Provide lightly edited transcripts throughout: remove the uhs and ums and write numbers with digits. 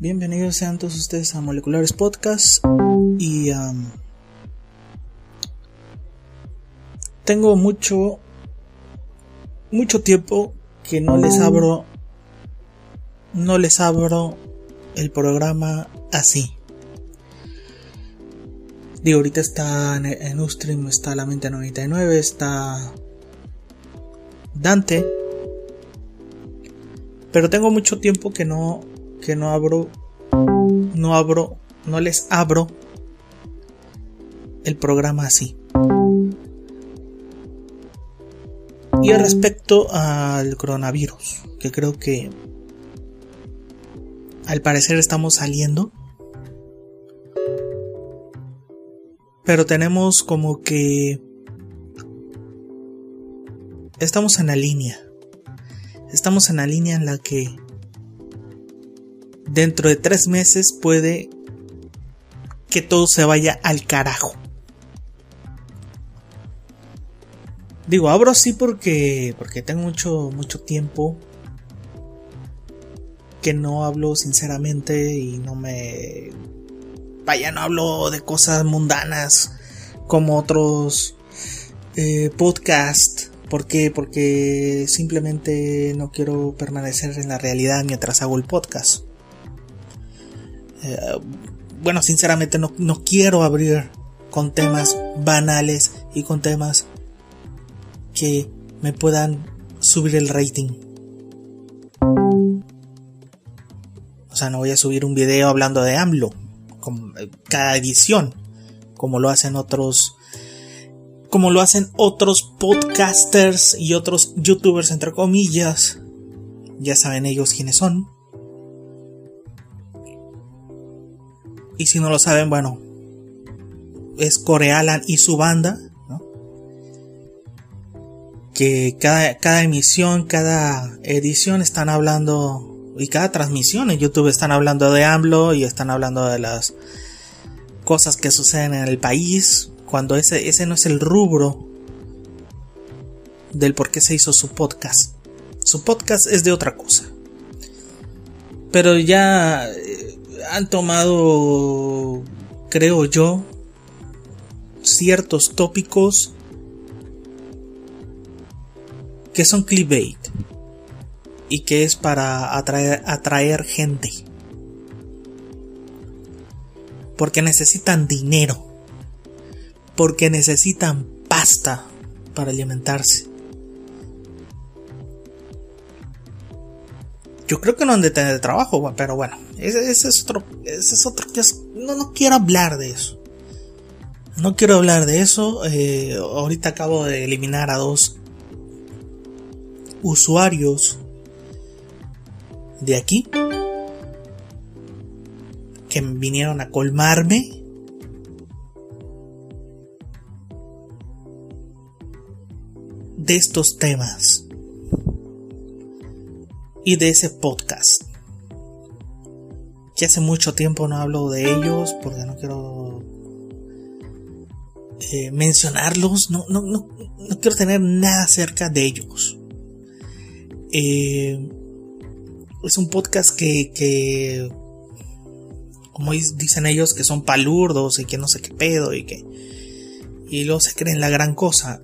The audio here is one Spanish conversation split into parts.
Bienvenidos sean todos ustedes a Moleculares Podcast. Y tengo mucho tiempo que no les abro el programa así. Digo, ahorita está en Ustream, está La Mente 99, está Dante. Pero tengo mucho tiempo que no les abro el programa así. Y respecto al coronavirus, que creo que al parecer estamos saliendo, pero tenemos como que estamos en la línea en la que dentro de 3 meses puede que todo se vaya al carajo. Digo, abro así porque tengo mucho tiempo que no hablo sinceramente y no hablo de cosas mundanas como otros podcasts. ¿Por qué? Porque simplemente no quiero permanecer en la realidad mientras hago el podcast. Bueno, sinceramente no quiero abrir con temas banales y con temas que me puedan subir el rating. O sea, no voy a subir un video hablando de AMLO cada edición, como lo hacen otros podcasters y otros youtubers entre comillas. Ya saben ellos quiénes son. Y si no lo saben, bueno, es Corealan y su banda, ¿no? Que cada emisión, cada edición están hablando, y cada transmisión en YouTube están hablando de AMLO y están hablando de las cosas que suceden en el país, cuando ese no es el rubro del por qué se hizo su podcast. Su podcast es de otra cosa. Pero ya han tomado, creo yo, ciertos tópicos que son clickbait y que es para atraer gente, porque necesitan dinero, porque necesitan pasta para alimentarse. Yo creo que no han de tener trabajo, pero bueno, ese es otro que no quiero hablar de eso. No quiero hablar de eso. Ahorita acabo de eliminar a 2 usuarios de aquí que vinieron a colmarme de estos temas y de ese podcast, que hace mucho tiempo no hablo de ellos porque no quiero mencionarlos, no quiero tener nada cerca de ellos. Es un podcast que como dicen ellos, que son palurdos y que no sé qué pedo y luego se creen la gran cosa.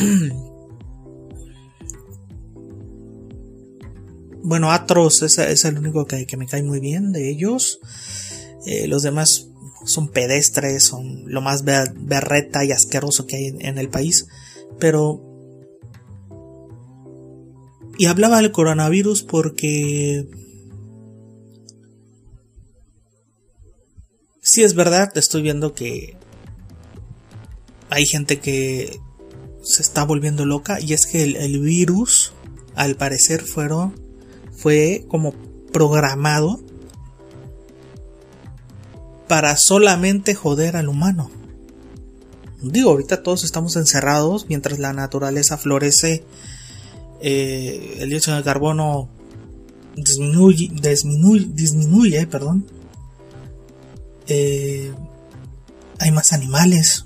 Bueno, Atros es el único que me cae muy bien de ellos. Los demás son pedestres, son lo más berreta y asqueroso que hay en el país. Pero... Y hablaba del coronavirus porque... Sí, es verdad, estoy viendo que hay gente que se está volviendo loca. Y es que el virus, al parecer, fue como programado para solamente joder al humano. Digo, ahorita todos estamos encerrados mientras la naturaleza florece. El dióxido de carbono disminuye, perdón. Hay más animales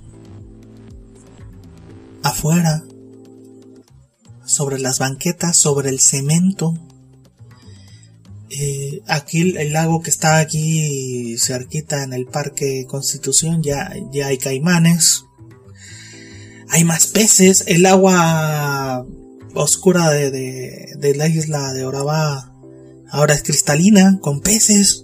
afuera, sobre las banquetas, sobre el cemento. Aquí el lago que está aquí cerquita en el Parque Constitución, ya hay caimanes, hay más peces. El agua oscura de la isla de Urabá ahora es cristalina, con peces.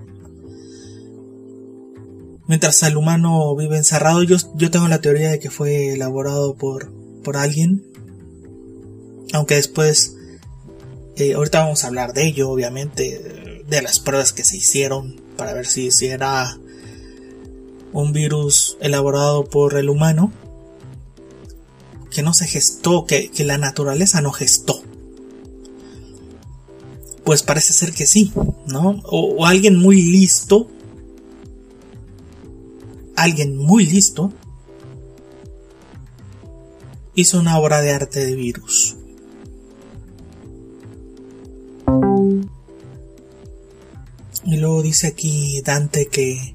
Mientras el humano vive encerrado, yo tengo la teoría de que fue elaborado por alguien. Aunque después, ahorita vamos a hablar de ello, obviamente, de las pruebas que se hicieron para ver si era un virus elaborado por el humano, que no se gestó, que la naturaleza no gestó. Pues parece ser que sí, ¿no? O alguien muy listo hizo una obra de arte de virus. Y luego dice aquí Dante que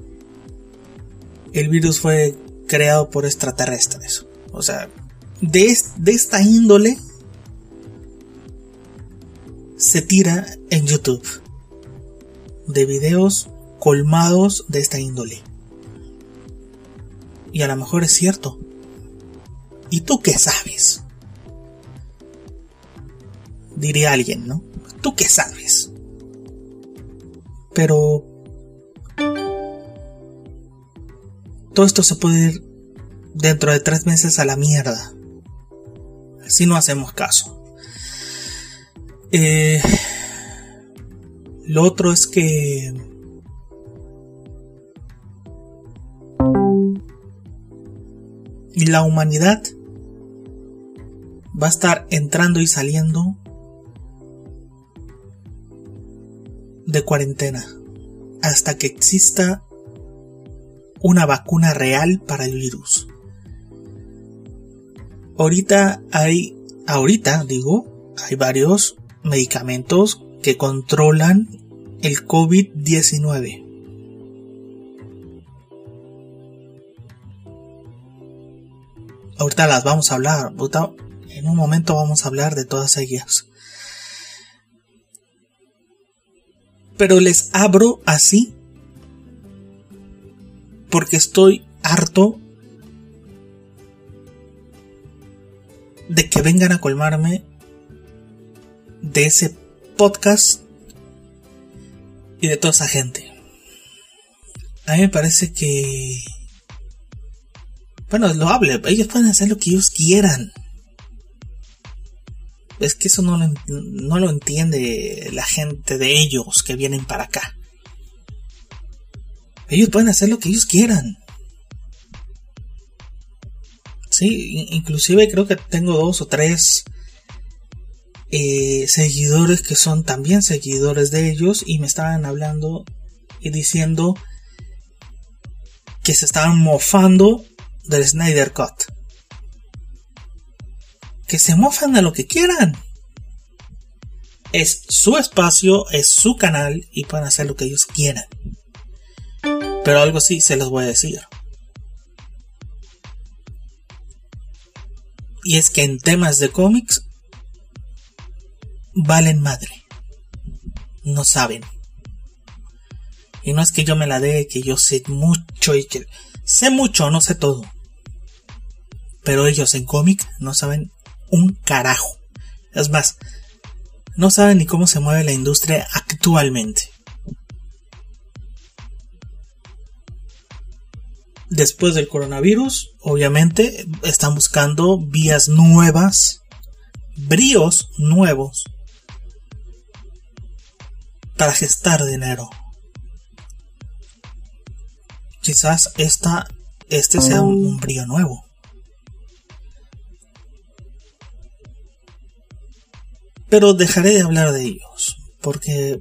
el virus fue creado por extraterrestres. O sea, de esta índole se tira en YouTube, de videos colmados de esta índole. Y a lo mejor es cierto. ¿Y tú qué sabes? Diría alguien, ¿no? ¿Tú qué sabes? Pero todo esto se puede ir dentro de 3 meses a la mierda si no hacemos caso. Lo otro es que la humanidad va a estar entrando y saliendo de cuarentena hasta que exista una vacuna real para el virus. Ahorita hay varios medicamentos que controlan el COVID-19. Ahorita las vamos a hablar. En un momento vamos a hablar de todas ellas. Pero les abro así porque estoy harto de que vengan a colmarme de ese podcast y de toda esa gente. A mí me parece que, bueno, lo hable, ellos pueden hacer lo que ellos quieran. Es que eso no lo entiende la gente de ellos que vienen para acá. Ellos pueden hacer lo que ellos quieran. Sí, inclusive creo que tengo 2 o 3 seguidores que son también seguidores de ellos y me estaban hablando y diciendo que se estaban mofando del Snyder Cut. Que se mofan de lo que quieran. Es su espacio, es su canal y pueden hacer lo que ellos quieran. Pero algo sí se los voy a decir. Y es que en temas de cómics valen madre. No saben. Y no es que yo me la dé, que yo sé mucho y que sé mucho, no sé todo. Pero ellos en cómic no saben un carajo. Es más, no saben ni cómo se mueve la industria actualmente. Después del coronavirus, obviamente, están buscando vías nuevas, bríos nuevos para gestar dinero. Quizás este sea un brío nuevo. Pero dejaré de hablar de ellos, porque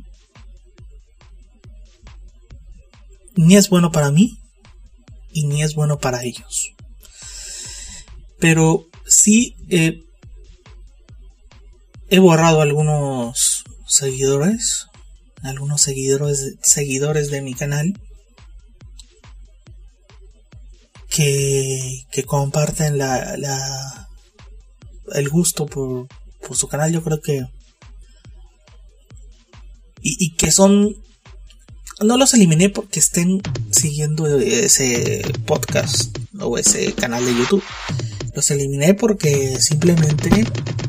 ni es bueno para mí y ni es bueno para ellos. Pero sí he borrado algunos seguidores de mi canal que comparten el gusto por su canal. Yo creo que y que son... No los eliminé porque estén siguiendo ese podcast o ese canal de YouTube. Los eliminé porque simplemente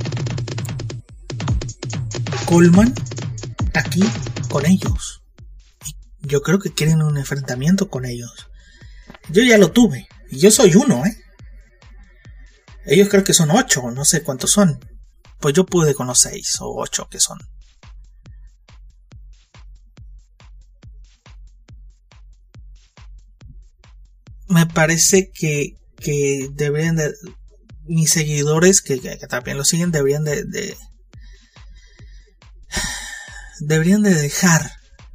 colman aquí con ellos. Y yo creo que quieren un enfrentamiento con ellos. Yo ya lo tuve. Y yo soy uno, Ellos creo que son 8, no sé cuántos son. Pues yo pude con los 6 o 8 que son. Me parece que deberían de... Mis seguidores que también lo siguen deberían deberían de dejar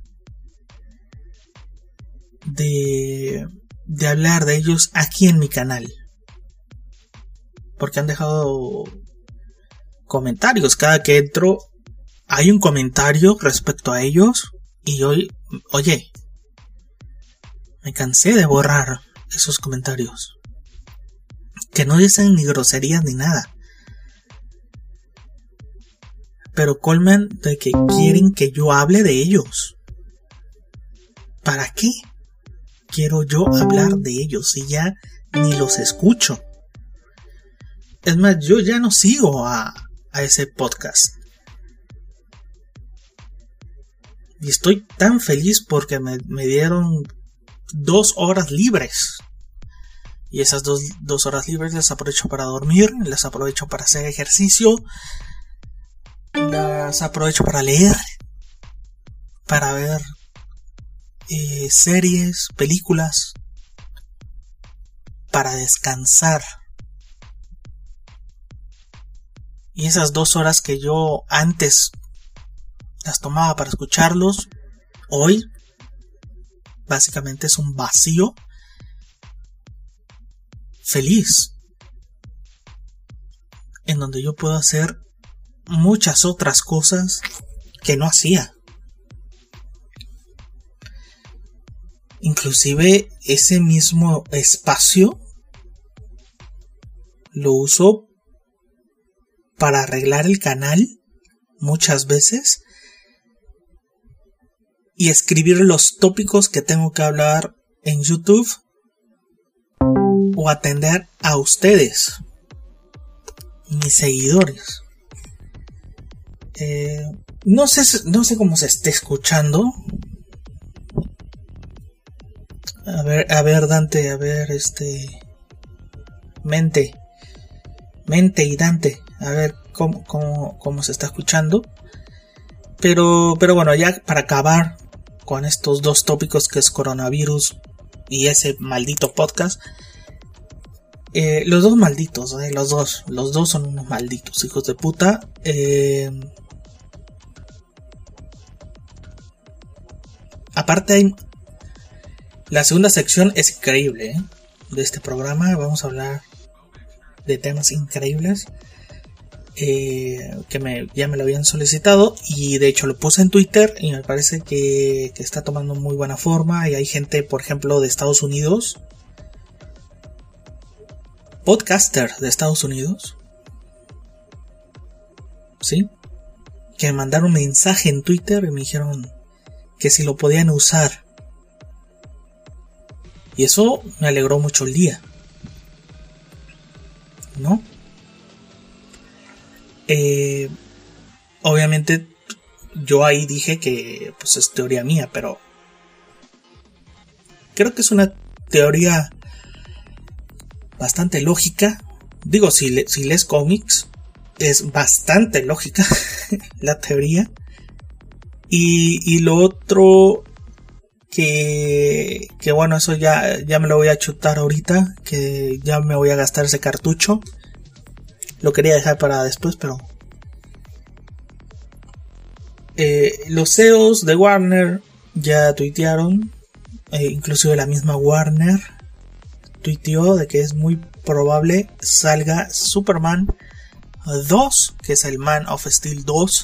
de hablar de ellos aquí en mi canal, porque han dejado comentarios. Cada que entro hay un comentario respecto a ellos y hoy, oye, me cansé de borrar esos comentarios que no dicen ni groserías ni nada, pero colman de que quieren que yo hable de ellos. ¿Para qué quiero yo hablar de ellos si ya ni los escucho? Es más, yo ya no sigo a ese podcast. Y estoy tan feliz porque me dieron 2 horas libres. Y esas dos horas libres las aprovecho para dormir, las aprovecho para hacer ejercicio, las aprovecho para leer, para ver series, películas, para descansar. Y esas 2 horas que yo antes las tomaba para escucharlos, hoy básicamente es un vacío feliz, en donde yo puedo hacer muchas otras cosas que no hacía. Inclusive ese mismo espacio lo uso para arreglar el canal muchas veces y escribir los tópicos que tengo que hablar en YouTube o atender a ustedes, mis seguidores. No sé cómo se esté escuchando. A ver Dante, Mente y Dante, a ver cómo se está escuchando. Pero bueno, ya para acabar con estos 2 tópicos, que es coronavirus y ese maldito podcast. Los 2 malditos, los dos son unos malditos hijos de puta. Aparte, la segunda sección es increíble, de este programa. Vamos a hablar de temas increíbles que ya me lo habían solicitado, y de hecho lo puse en Twitter y me parece que está tomando muy buena forma. Y hay gente, por ejemplo, de Estados Unidos, podcaster de Estados Unidos, ¿sí?, que me mandaron un mensaje en Twitter y me dijeron que si lo podían usar. Y eso me alegró mucho el día, ¿no? Obviamente yo ahí dije que pues es teoría mía, pero creo que es una teoría bastante lógica. Digo, si lees cómics, es bastante lógica la teoría. Y lo otro que bueno, eso ya me lo voy a chutar ahorita, que ya me voy a gastar ese cartucho. Lo quería dejar para después, pero los CEOs de Warner ya tuitearon, inclusive la misma Warner tuiteó de que es muy probable salga Superman 2, que es el Man of Steel 2,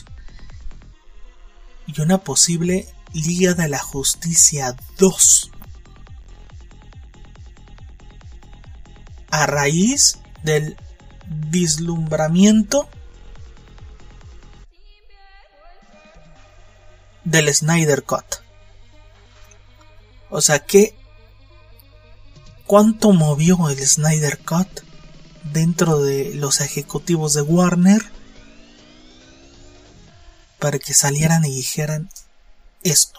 y una posible Liga de la Justicia 2, a raíz del vislumbramiento del Snyder Cut. O sea, ¿cuánto movió el Snyder Cut dentro de los ejecutivos de Warner para que salieran y dijeran esto?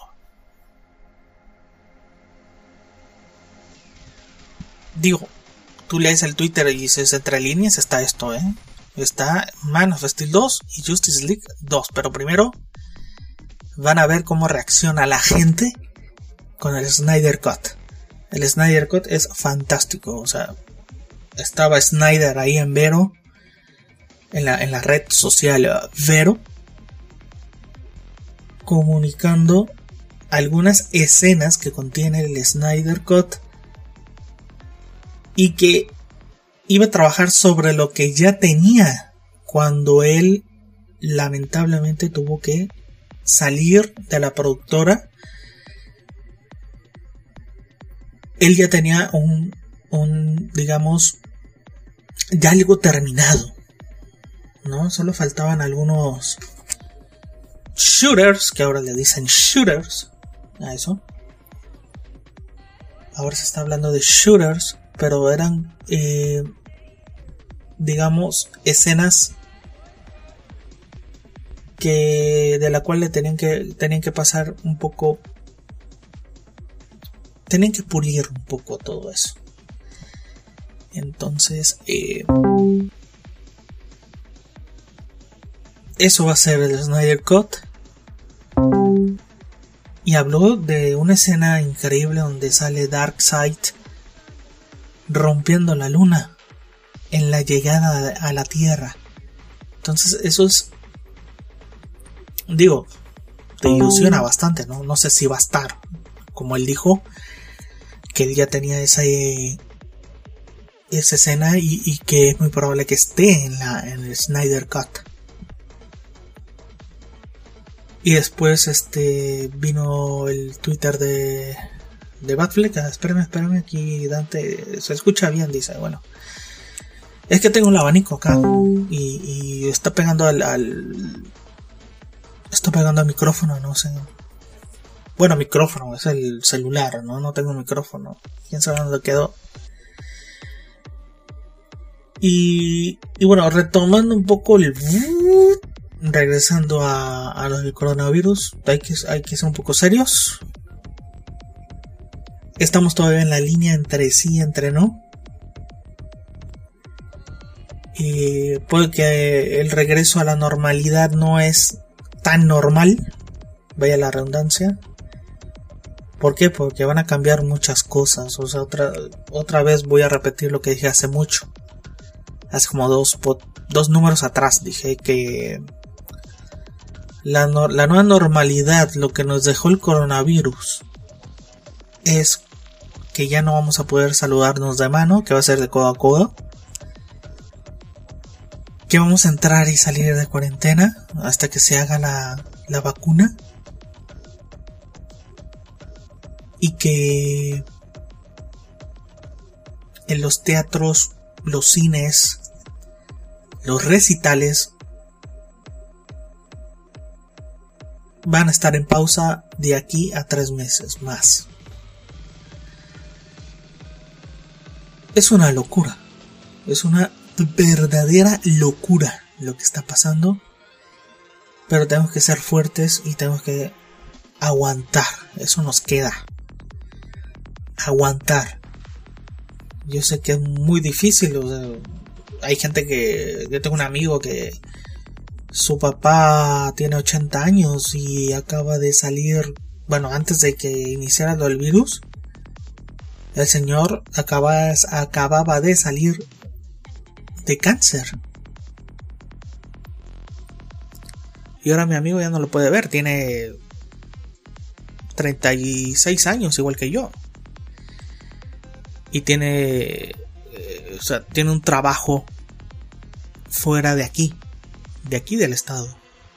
Digo, tú lees el Twitter y dices, entre líneas está esto, está Man of Steel 2 y Justice League 2, pero primero van a ver cómo reacciona la gente con el Snyder Cut. El Snyder Cut es fantástico, o sea, estaba Snyder ahí en Vero, en la red social Vero, comunicando algunas escenas que contiene el Snyder Cut y que iba a trabajar sobre lo que ya tenía cuando él lamentablemente tuvo que salir de la productora. Él ya tenía digamos, ya algo terminado, ¿no? Solo faltaban algunos shooters, que ahora le dicen shooters a eso. Ahora se está hablando de shooters, pero eran, digamos, escenas de la cual le tenían que pasar un poco, tenían que pulir un poco todo eso. Entonces, eso va a ser el Snyder Cut. Y habló de una escena increíble donde sale Darkseid rompiendo la luna en la llegada a la Tierra. Entonces eso es, digo, te ilusiona bastante, ¿no? No sé si va a estar, como él dijo, que él ya tenía esa escena y que es muy probable que esté en el Snyder Cut. Y después vino el Twitter de Batfleck. Espérame, aquí Dante se escucha bien, dice. Bueno, es que tengo un abanico acá y está pegando está pegando al micrófono, no sé. Bueno, micrófono, es el celular, no tengo un micrófono. Quién sabe dónde quedó. Y bueno, retomando un poco regresando a lo del coronavirus, hay que ser un poco serios. Estamos todavía en la línea entre sí y entre no. Puede que el regreso a la normalidad no es tan normal, vaya la redundancia. ¿Por qué? Porque van a cambiar muchas cosas. O sea, otra vez voy a repetir lo que dije hace mucho. Hace como dos números atrás dije que la nueva normalidad, lo que nos dejó el coronavirus, es que ya no vamos a poder saludarnos de mano, que va a ser de codo a codo, que vamos a entrar y salir de cuarentena hasta que se haga la vacuna, y que en los teatros, los cines, los recitales van a estar en pausa de aquí a 3 meses más. Es una locura. Es una verdadera locura lo que está pasando. Pero tenemos que ser fuertes y tenemos que aguantar. Eso nos queda. Aguantar. Yo sé que es muy difícil. O sea, hay gente que... Yo tengo un amigo que... Su papá tiene 80 años y acaba de salir, bueno, antes de que iniciara lo del virus, el señor acababa de salir de cáncer. Y ahora mi amigo ya no lo puede ver, tiene 36 años igual que yo. Y tiene un trabajo fuera de aquí del estado.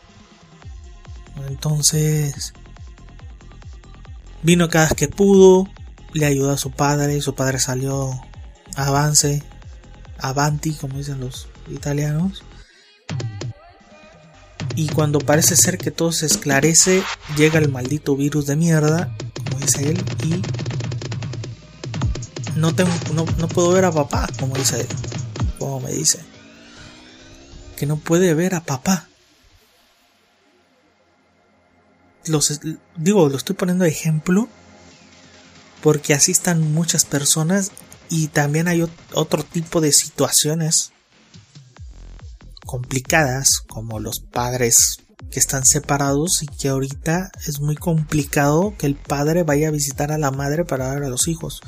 Entonces vino cada vez que pudo, le ayudó a su padre salió avanti, como dicen los italianos, Y cuando parece ser que todo se esclarece, llega el maldito virus de mierda, como dice él, y no puedo ver a papá, como dice él, como me dice, que no puede ver a papá. Lo estoy poniendo de ejemplo porque así están muchas personas, y también hay otro tipo de situaciones complicadas, como los padres que están separados y que ahorita es muy complicado que el padre vaya a visitar a la madre para ver a los hijos.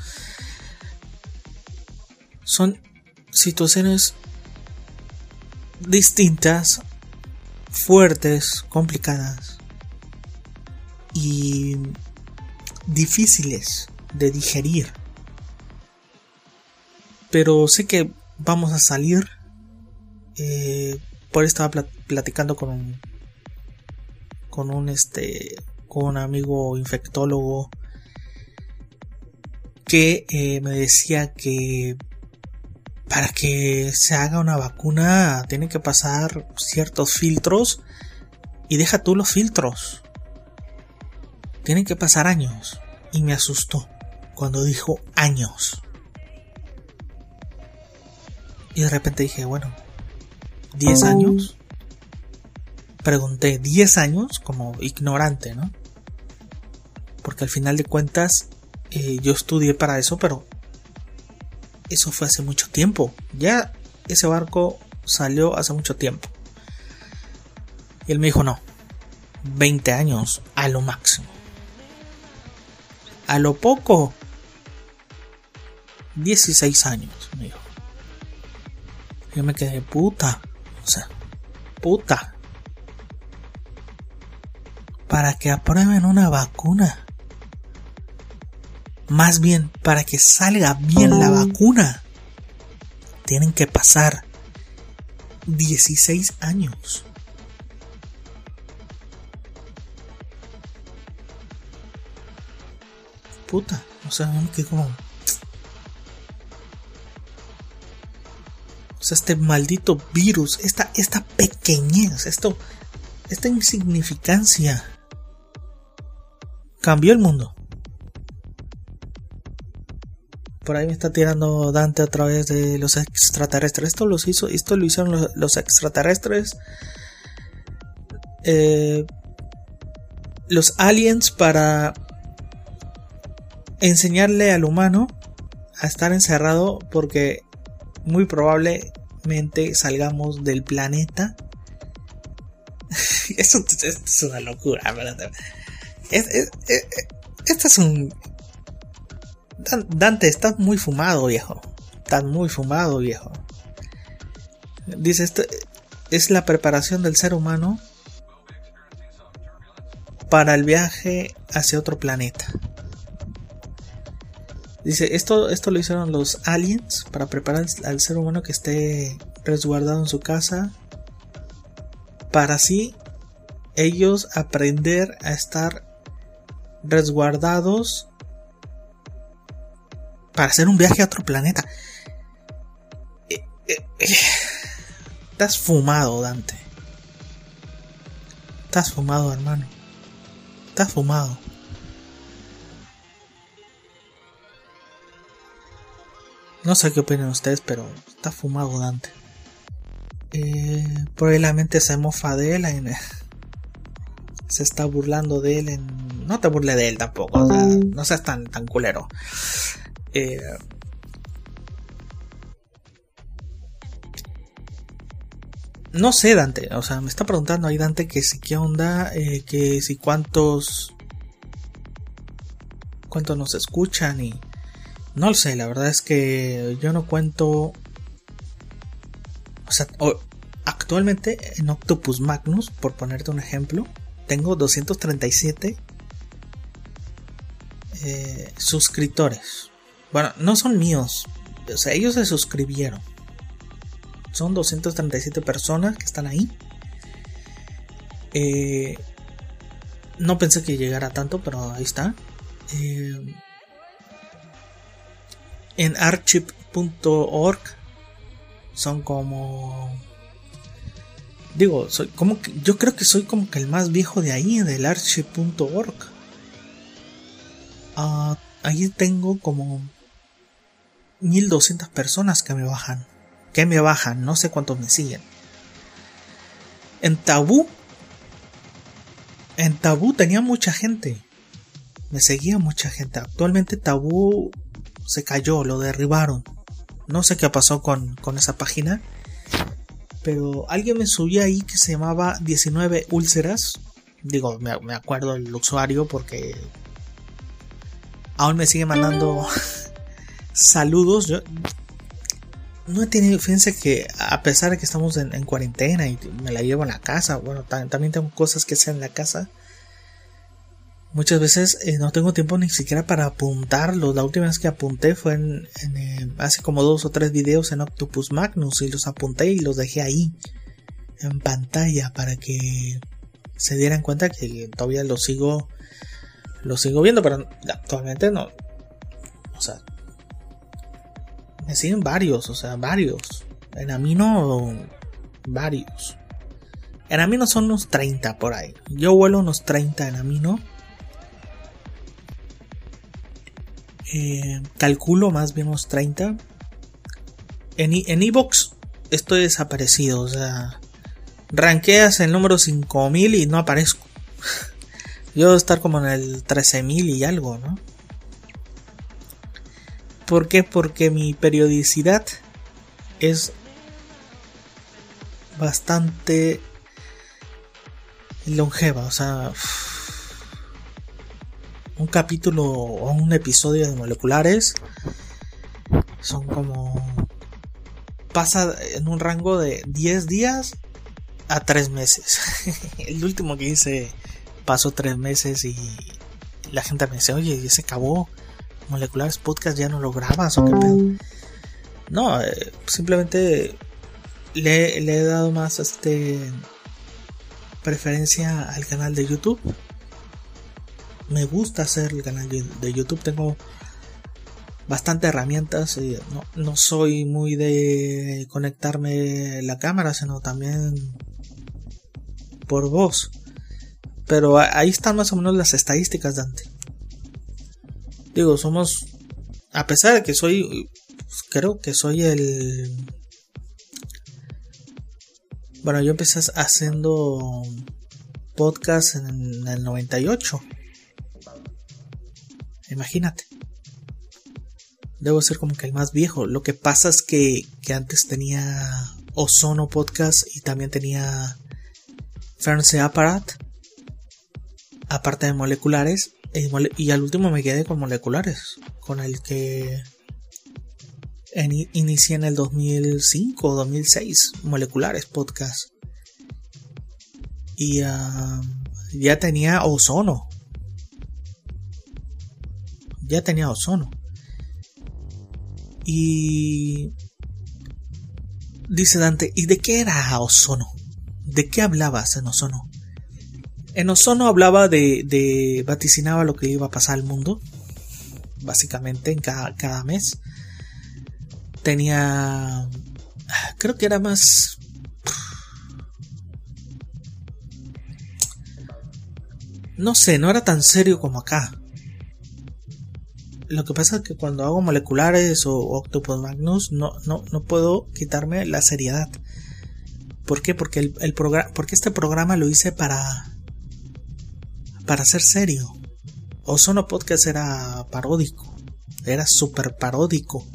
Son situaciones distintas, fuertes, complicadas y difíciles de digerir, pero sé que vamos a salir. Por eso estaba platicando con un amigo infectólogo que me decía que para que se haga una vacuna tiene que pasar ciertos filtros, y deja tú los filtros, tienen que pasar años. Y me asustó cuando dijo años, y de repente dije, bueno, 10 años. Pregunté, 10 años, como ignorante, ¿no? Porque al final de cuentas yo estudié para eso, pero eso fue hace mucho tiempo. Ya ese barco salió hace mucho tiempo. Y él me dijo, no, 20 años a lo máximo. A lo poco 16 años, me dijo. Yo me quedé, puta. Para que aprueben una vacuna, más bien para que salga bien la vacuna, tienen que pasar 16 años. Puta, me quedé como... este maldito virus, esta pequeñez, esta insignificancia cambió el mundo. Por ahí me está tirando Dante a través de los extraterrestres. Esto lo hicieron los extraterrestres, los aliens, para enseñarle al humano a estar encerrado, porque muy probablemente salgamos del planeta. Esto es una locura, ¿verdad? Esto es un... Dante, estás muy fumado, viejo. Estás muy fumado, viejo. Dice, esto es la preparación del ser humano para el viaje hacia otro planeta. Dice, esto lo hicieron los aliens para preparar al ser humano que esté resguardado en su casa, para así ellos aprender a estar resguardados para hacer un viaje a otro planeta. Estás fumado, Dante. Estás fumado, hermano. Estás fumado. No sé qué opinan ustedes, pero está fumado Dante. Probablemente se mofa de él, se está burlando de él. No te burles de él tampoco, o sea, no seas tan culero. No sé, Dante, o sea, me está preguntando ahí Dante que si qué onda, que si cuántos nos escuchan, y no lo sé. La verdad es que yo no cuento. O sea, actualmente en Octopus Magnus, por ponerte un ejemplo, tengo 237 suscriptores. Bueno, no son míos, o sea, ellos se suscribieron. Son 237 personas que están ahí. No pensé que llegara tanto, pero ahí está. En archive.org son como Digo, yo creo que soy como que el más viejo de ahí, del archive.org. Ahí tengo como 1200 personas que me bajan, no sé cuántos me siguen. En Tabú tenía mucha gente, me seguía mucha gente. Actualmente Tabú se cayó, lo derribaron. No sé qué pasó con esa página, pero alguien me subía ahí que se llamaba 19 úlceras. Digo, me acuerdo el usuario porque aún me sigue mandando saludos. Yo no he tenido, fíjense que a pesar de que estamos en cuarentena y me la llevo en la casa, bueno, también tengo cosas que hacer en la casa. Muchas veces no tengo tiempo ni siquiera para apuntarlos. La última vez que apunté fue hace como 2 o 3 videos en Octopus Magnus, y los apunté y los dejé ahí en pantalla para que se dieran cuenta que todavía los sigo viendo, pero actualmente no. O sea, me siguen varios. En Amino, varios. En Amino son unos 30 por ahí. Yo vuelo unos 30 en Amino. Calculo más bien unos 30. En Evox estoy desaparecido. O sea, ranqueas el número 5000 y no aparezco. Yo debo estar como en el 13000 y algo, ¿no? ¿Por qué? Porque mi periodicidad es bastante longeva. O sea, un capítulo o un episodio de Moleculares son como... pasa en un rango de 10 días a 3 meses. El último que hice pasó 3 meses y la gente me dice, oye, ¿ya se acabó Moleculares Podcast? ¿Ya no lo grabas o qué pedo? No, simplemente le he dado más preferencia al canal de YouTube. Me gusta hacer el canal de YouTube. Tengo bastantes herramientas. No soy muy de conectarme la cámara, sino también por voz. Pero ahí están más o menos las estadísticas, Dante. Digo, somos... A pesar de que soy... creo que soy el... Bueno, yo empecé haciendo podcast en el 98. Imagínate. Debo ser como que el más viejo. Lo que pasa es que antes tenía Ozono Podcast y también tenía France Apparat, aparte de Moleculares, y al último me quedé con Moleculares, con el que inicié en el 2005 o 2006, Moleculares Podcast. Y ya tenía Ozono. Y dice Dante, ¿y de qué era Ozono? ¿De qué hablabas en Ozono? En Ozono hablaba de vaticinaba lo que iba a pasar al mundo, básicamente en cada mes. Tenía, creo que era más, no sé, no era tan serio como acá. Lo que pasa es que cuando hago Moleculares o Octopus Magnus no puedo quitarme la seriedad. ¿Por qué? Porque porque este programa lo hice para ser serio. Ozono Podcast era paródico, era súper paródico.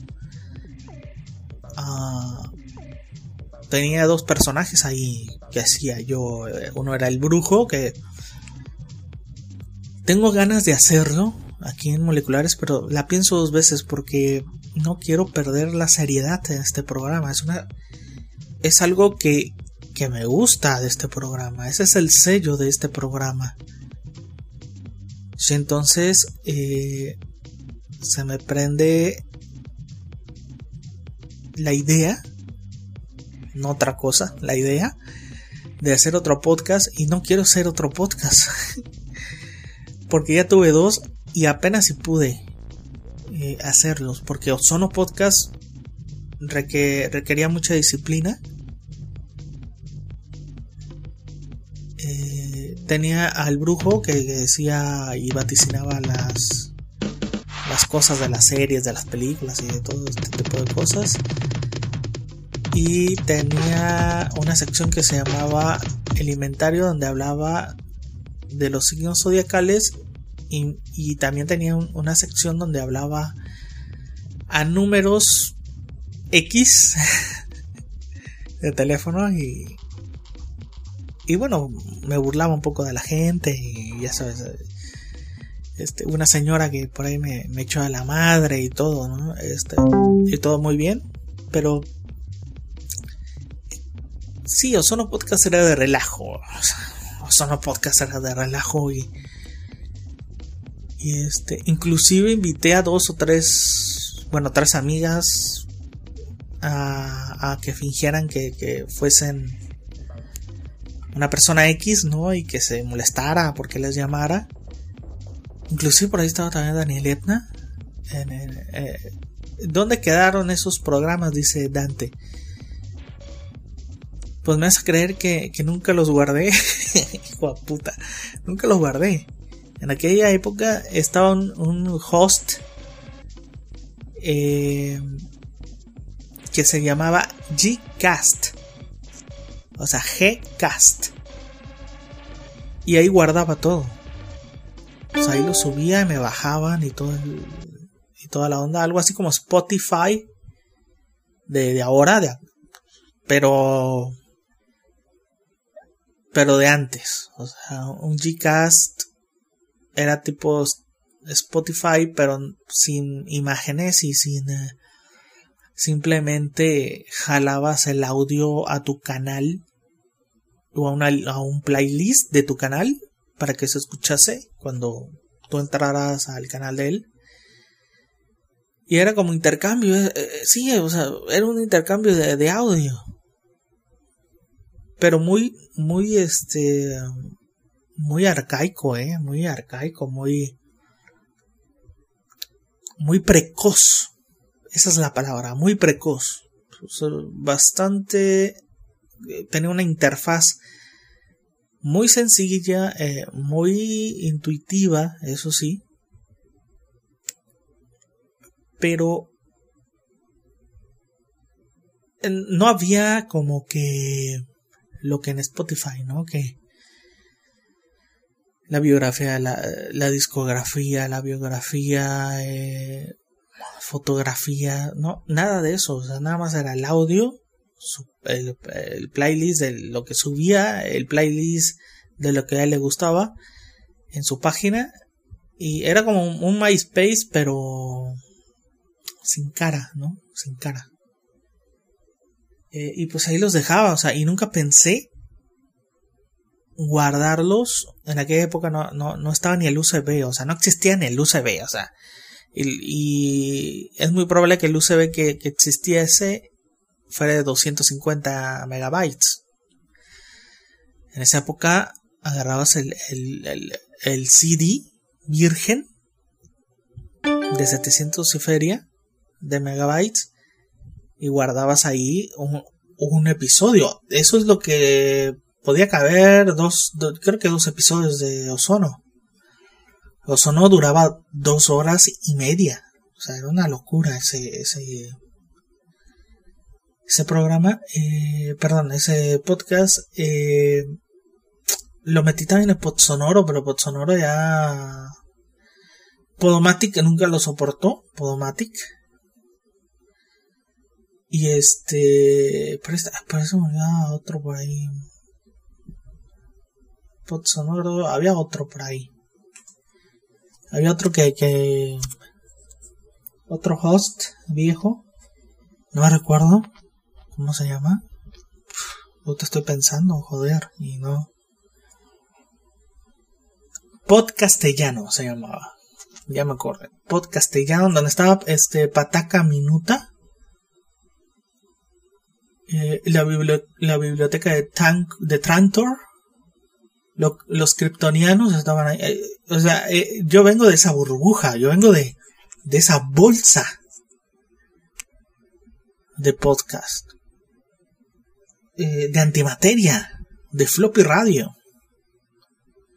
Tenía 2 personajes ahí que hacía yo. Uno era el brujo, que tengo ganas de hacerlo aquí en Moleculares, pero la pienso 2 veces porque no quiero perder la seriedad en este programa. Es algo que me gusta de este programa. Ese es el sello de este programa. Entonces se me prende la idea, no otra cosa, la idea de hacer otro podcast, y no quiero hacer otro podcast porque ya tuve 2 y apenas si pude hacerlos, porque Ozono Podcast requería mucha disciplina tenía al brujo que decía y vaticinaba las cosas de las series, de las películas y de todo este tipo de cosas. Y tenía una sección que se llamaba El Inventario, donde hablaba de los signos zodiacales, y también tenía una sección donde hablaba a números X de teléfono, y bueno, me burlaba un poco de la gente, y ya sabes, una señora que por ahí me echó a la madre y todo, ¿no? Y todo muy bien, pero sí, Ozono Podcast era de relajo. Ozono Podcast era de relajo, y inclusive invité a tres amigas a que fingieran que fuesen una persona X, ¿no? Y que se molestara porque les llamara. Inclusive por ahí estaba también Daniel Etna. ¿Dónde quedaron esos programas?, dice Dante. Pues me vas a creer que nunca los guardé. Hijo de puta, nunca los guardé. En aquella época estaba un host que se llamaba Gcast, o sea, Gcast, y ahí guardaba todo. O sea, ahí lo subía y me bajaban y todo y toda la onda, algo así como Spotify de ahora, pero de antes. O sea, un Gcast era tipo Spotify, pero sin imágenes y simplemente jalabas el audio a tu canal o a un playlist de tu canal para que se escuchase cuando tú entraras al canal de él. Y era como intercambio, sí, o sea, era un intercambio de audio, pero muy arcaico, muy arcaico, muy precoz. Esa es la palabra, muy precoz. O sea, bastante, tenía una interfaz muy sencilla, muy intuitiva, eso sí, pero no había como que lo que en Spotify, ¿no? Que la biografía, la discografía, la biografía, fotografía, no, nada de eso. O sea, nada más era el audio, el playlist de lo que subía, el playlist de lo que a él le gustaba en su página, y era como un MySpace, pero sin cara, ¿no? Sin cara. Y pues ahí los dejaba, o sea, y nunca pensé guardarlos. En aquella época no estaba ni el USB, o sea, no existía ni el USB, o sea, y es muy probable que el USB que existiese fuera de 250 megabytes. En esa época agarrabas el CD virgen de 700 y feria de megabytes y guardabas ahí un episodio. Eso es lo que podía caber, creo que 2 episodios de Ozono. Ozono duraba 2 horas y media. O sea, era una locura ese programa. Ese podcast. Lo metí también en Podsonoro, pero Podsonoro ya... Podomatic nunca lo soportó. Podomatic. Y por eso me olvidaba otro por ahí. Podsonoro, había otro por ahí. Había otro que otro host viejo, no me recuerdo cómo se llama. Te estoy pensando, joder, y no. Podcastellano se llamaba, ya me acuerdo. Podcastellano, donde estaba Pataca Minuta. La biblioteca de Trantor. Los kryptonianos estaban ahí. O sea, yo vengo de esa burbuja, yo vengo de esa bolsa de podcast, de antimateria, de floppy radio.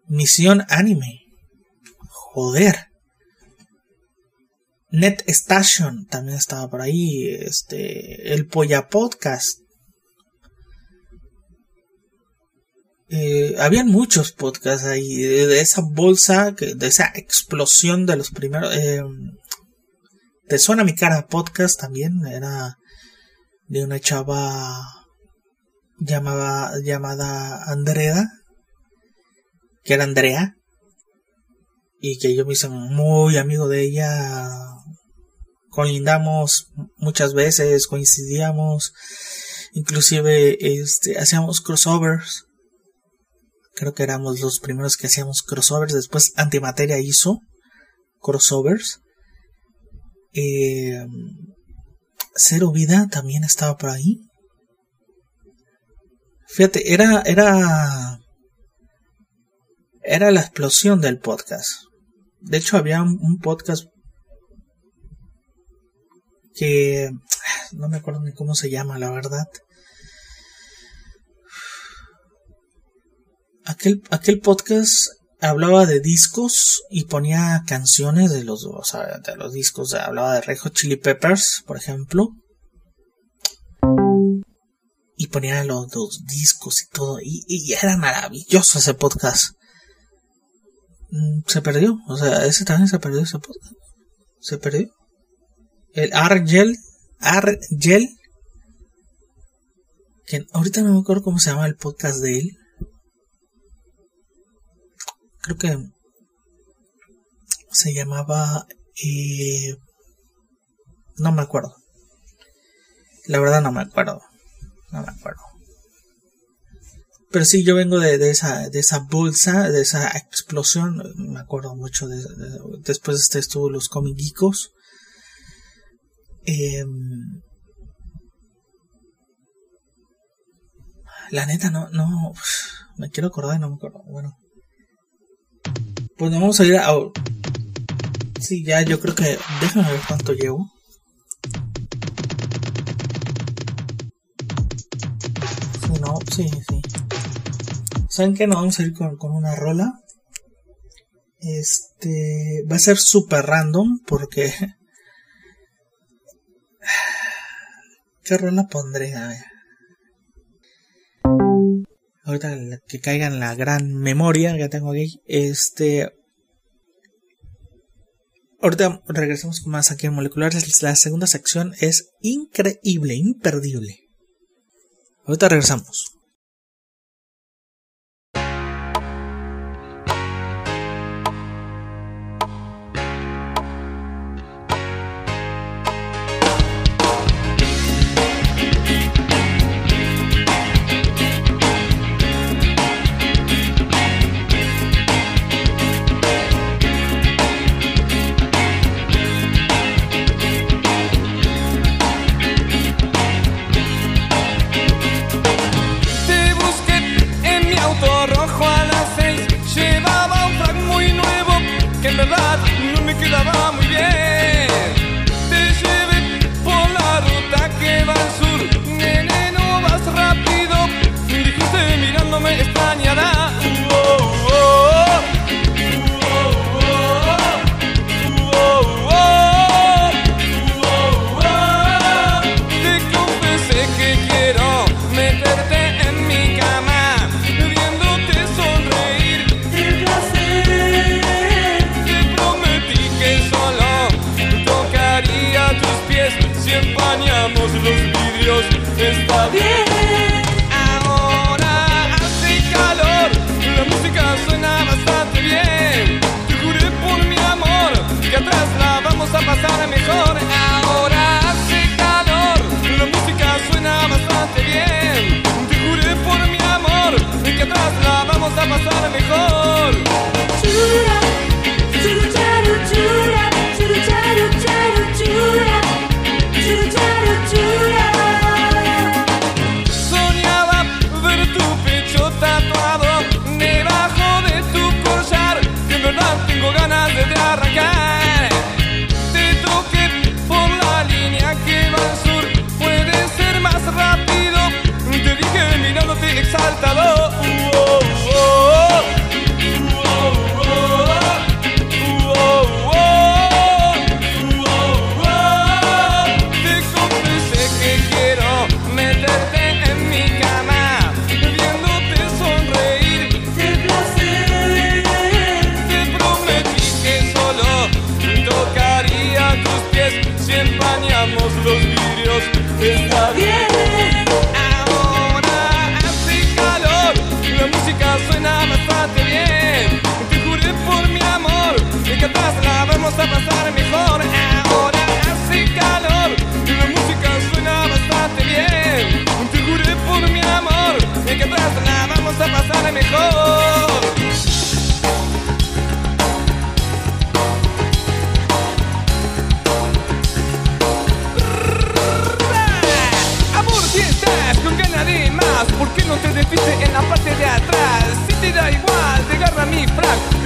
Misión Anime. Joder. Net Station también estaba por ahí. El Polla Podcast. Habían muchos podcasts ahí. De esa bolsa, de esa explosión de los primeros. Te suena mi cara podcast también. Era de una chava llamada Andrea. Que era Andrea. Y que yo me hice muy amigo de ella. Colindamos muchas veces, coincidíamos, inclusive hacíamos crossovers. Creo que éramos los primeros que hacíamos crossovers. Después Antimateria hizo crossovers. Cero Vida también estaba por ahí. Fíjate, era la explosión del podcast. De hecho, había un podcast que no me acuerdo ni cómo se llama, la verdad. Aquel podcast hablaba de discos y ponía canciones de los discos. Hablaba de Red Hot Chili Peppers, por ejemplo, y ponía los discos y todo, y era maravilloso ese podcast. Se perdió, ese también se perdió, ese podcast. Se perdió. El Argel, que ahorita no me acuerdo cómo se llama el podcast de él. Creo que se llamaba no me acuerdo. La verdad no me acuerdo. Pero sí, yo vengo de esa bolsa, de esa explosión. Me acuerdo mucho después estuvo los Comic Geekos. La neta no me quiero acordar y no me acuerdo. Bueno, pues nos vamos a ir a... Sí, ya yo creo que... Déjame ver cuánto llevo. Sí. ¿Saben qué? Nos vamos a ir con una rola. Va a ser super random porque... ¿Qué rola pondré? A ver. Ahorita que caiga en la gran memoria que tengo aquí. Ahorita regresamos con más aquí en Moleculares. La segunda sección es increíble, imperdible. Ahorita regresamos. Está bien. Ahora hace calor, la música suena bastante bien. Te juré por mi amor que atrás la vamos a pasar mejor. Ahora hace calor, la música suena bastante bien. Te juré por mi amor que atrás la vamos a pasar mejor. Chura, churu charu chura, churu charu charu chura, churu charu chura.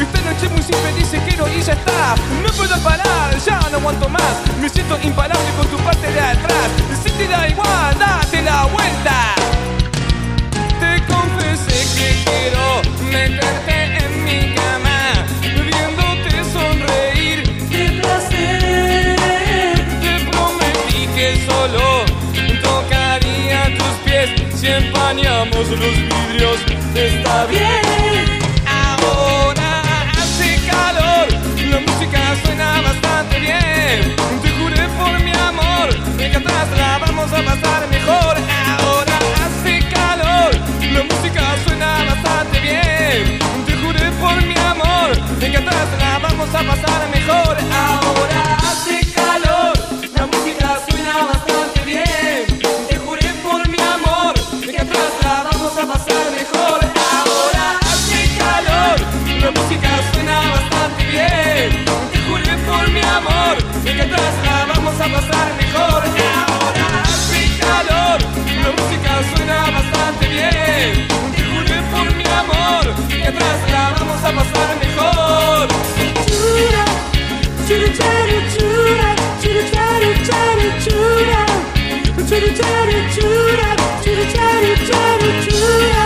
Esta noche muy simple dice quiero y ya está. No puedo parar, ya no aguanto más. Me siento imparable con tu parte de atrás. Si te da igual, date la vuelta. Te confesé que quiero meterte en mi cama, viéndote sonreír de placer. Te prometí que solo tocaría tus pies si empañamos los vidrios. Está bien. Ahora hace calor, la música suena bastante bien. Te juré por mi amor que atrás la vamos a pasar mejor. Ahora hace calor, la música suena bastante bien. Te juré por mi amor que atrás la vamos a pasar mejor. Ahora hace calor, la música suena bastante bien. Te juré por mi amor que atrás la vamos a pasar mejor. Ahora hace calor, la música suena bastante bien. Te juré por mi amor que atrás la vamos a pasar mejor. Ahora hace calor, la música suena bastante bien. Te juré por mi amor que atrás la vamos a pasar mejor. Chura, chura, chura, chura, chura, chura, chura, chura, chura, chura, chura, chura, chura, chura, chura, chura,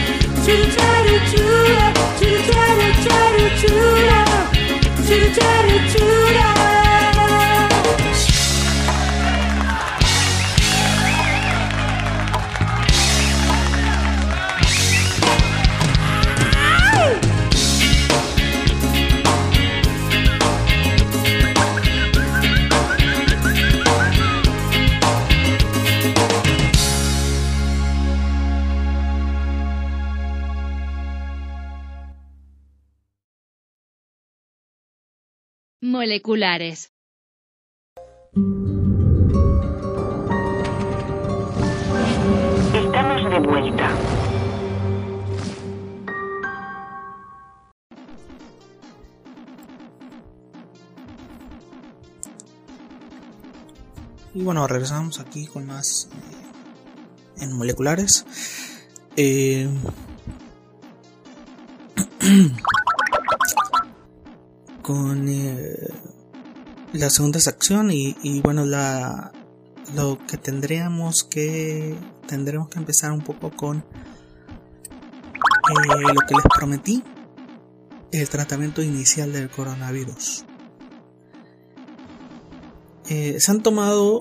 chura, chura, chura. Moleculares. Estamos de vuelta. Y bueno, regresamos aquí con más en moleculares. Con la segunda sección y bueno, lo que tendremos que empezar un poco con lo que les prometí, el tratamiento inicial del coronavirus. Se han tomado,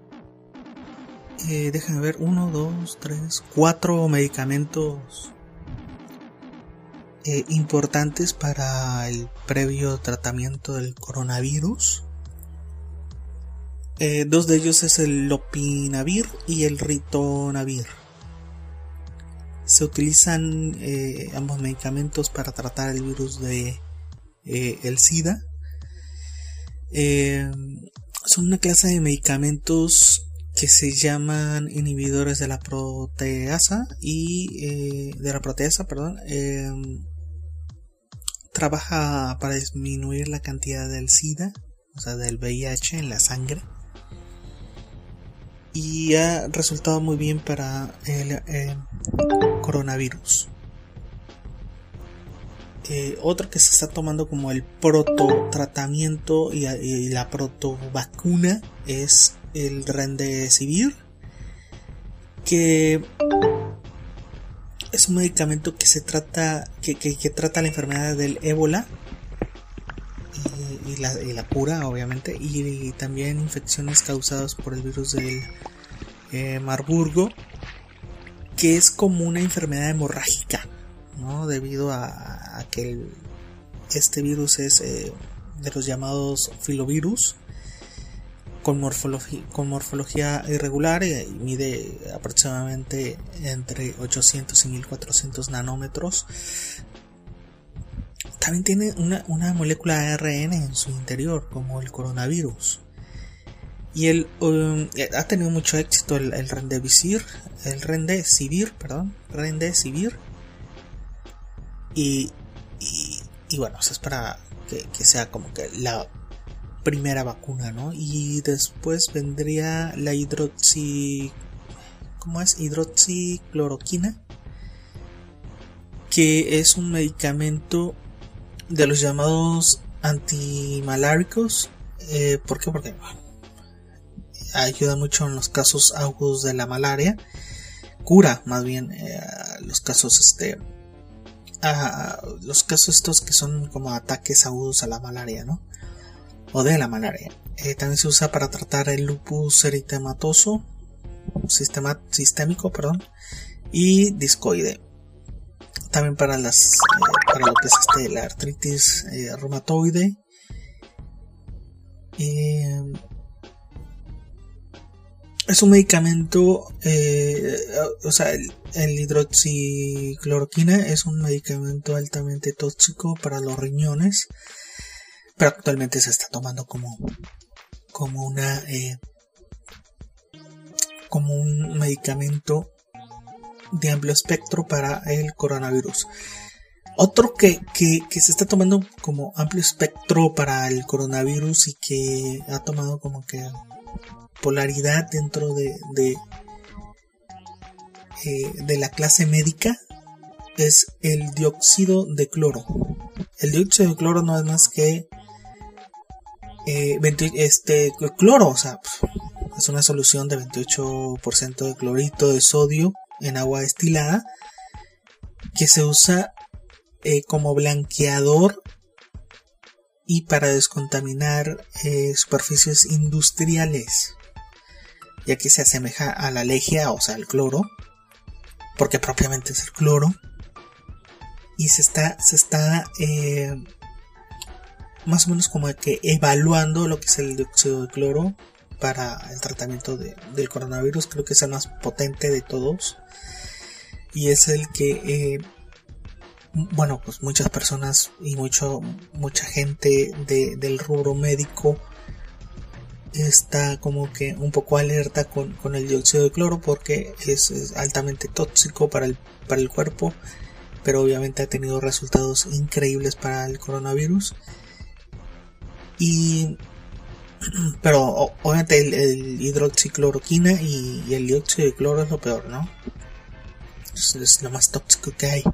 déjenme ver, 1, 2, 3, 4 medicamentos importantes para el previo tratamiento del coronavirus. 2 de ellos es el lopinavir y el ritonavir. Se utilizan ambos medicamentos para tratar el virus de el SIDA. Son una clase de medicamentos que se llaman inhibidores de la proteasa y trabaja para disminuir la cantidad del SIDA, o sea, del VIH en la sangre, y ha resultado muy bien para el coronavirus. Otro que se está tomando como el prototratamiento y la protovacuna es el Remdesivir, que es un medicamento que se trata que trata la enfermedad del ébola y la cura, obviamente, y también infecciones causadas por el virus del Marburgo, que es como una enfermedad hemorrágica, ¿no? Debido a que este virus es de los llamados filovirus, con morfología irregular, y mide aproximadamente entre 800 y 1400 nanómetros. También tiene una molécula de ARN en su interior, como el coronavirus. Y ha tenido mucho éxito el Remdesivir. Y bueno, eso es para que sea como que la primera vacuna, ¿no? Y después vendría la hidroxicloroquina, que es un medicamento de los llamados antimaláricos. ¿Por qué? Porque ayuda mucho en los casos agudos de la malaria, cura más bien los casos los casos estos que son como ataques agudos a la malaria, ¿no? O de la malaria. También se usa para tratar el lupus eritematoso sistémico, y discoide. También para lo que es la artritis reumatoide. Es un medicamento, el hidroxicloroquina es un medicamento altamente tóxico para los riñones, pero actualmente se está tomando como un medicamento de amplio espectro para el coronavirus. Otro que se está tomando como amplio espectro para el coronavirus y que ha tomado como que polaridad dentro de la clase médica es el dióxido de cloro. El dióxido de cloro no es más que cloro, o sea, es una solución de 28% de clorito de sodio en agua destilada que se usa como blanqueador y para descontaminar superficies industriales, ya que se asemeja a la lejía, o sea, al cloro, porque propiamente es el cloro, y se está más o menos como que evaluando lo que es el dióxido de cloro para el tratamiento del coronavirus. Creo que es el más potente de todos y es el que pues muchas personas y mucha gente del rubro médico está como que un poco alerta con el dióxido de cloro, porque es altamente tóxico para el cuerpo, pero obviamente ha tenido resultados increíbles para el coronavirus. Pero obviamente el hidroxicloroquina y el dióxido de cloro es lo peor, ¿no? Es lo más tóxico que hay.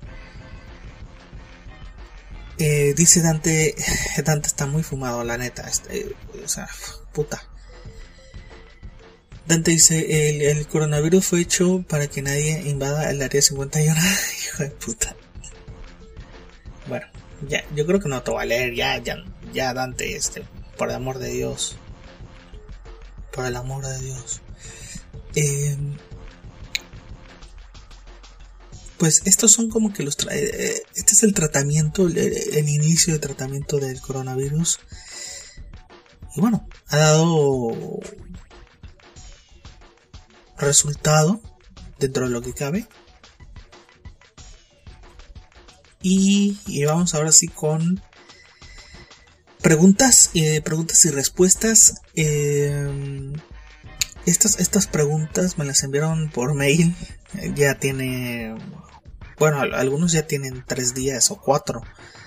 Dice Dante está muy fumado, la neta. Puta. Dante dice, el coronavirus fue hecho para que nadie invada el área 51. Hijo de puta. Bueno, ya, yo creo que no te voy a leer, ya Dante, por el amor de Dios. Por el amor de Dios. Pues estos son como que este es el tratamiento, el inicio de tratamiento del coronavirus. Y bueno, ha dado resultado dentro de lo que cabe. Y vamos ahora sí con preguntas y respuestas. Estas preguntas me las enviaron por mail. Ya tiene, bueno, algunos ya tienen 3 días o 4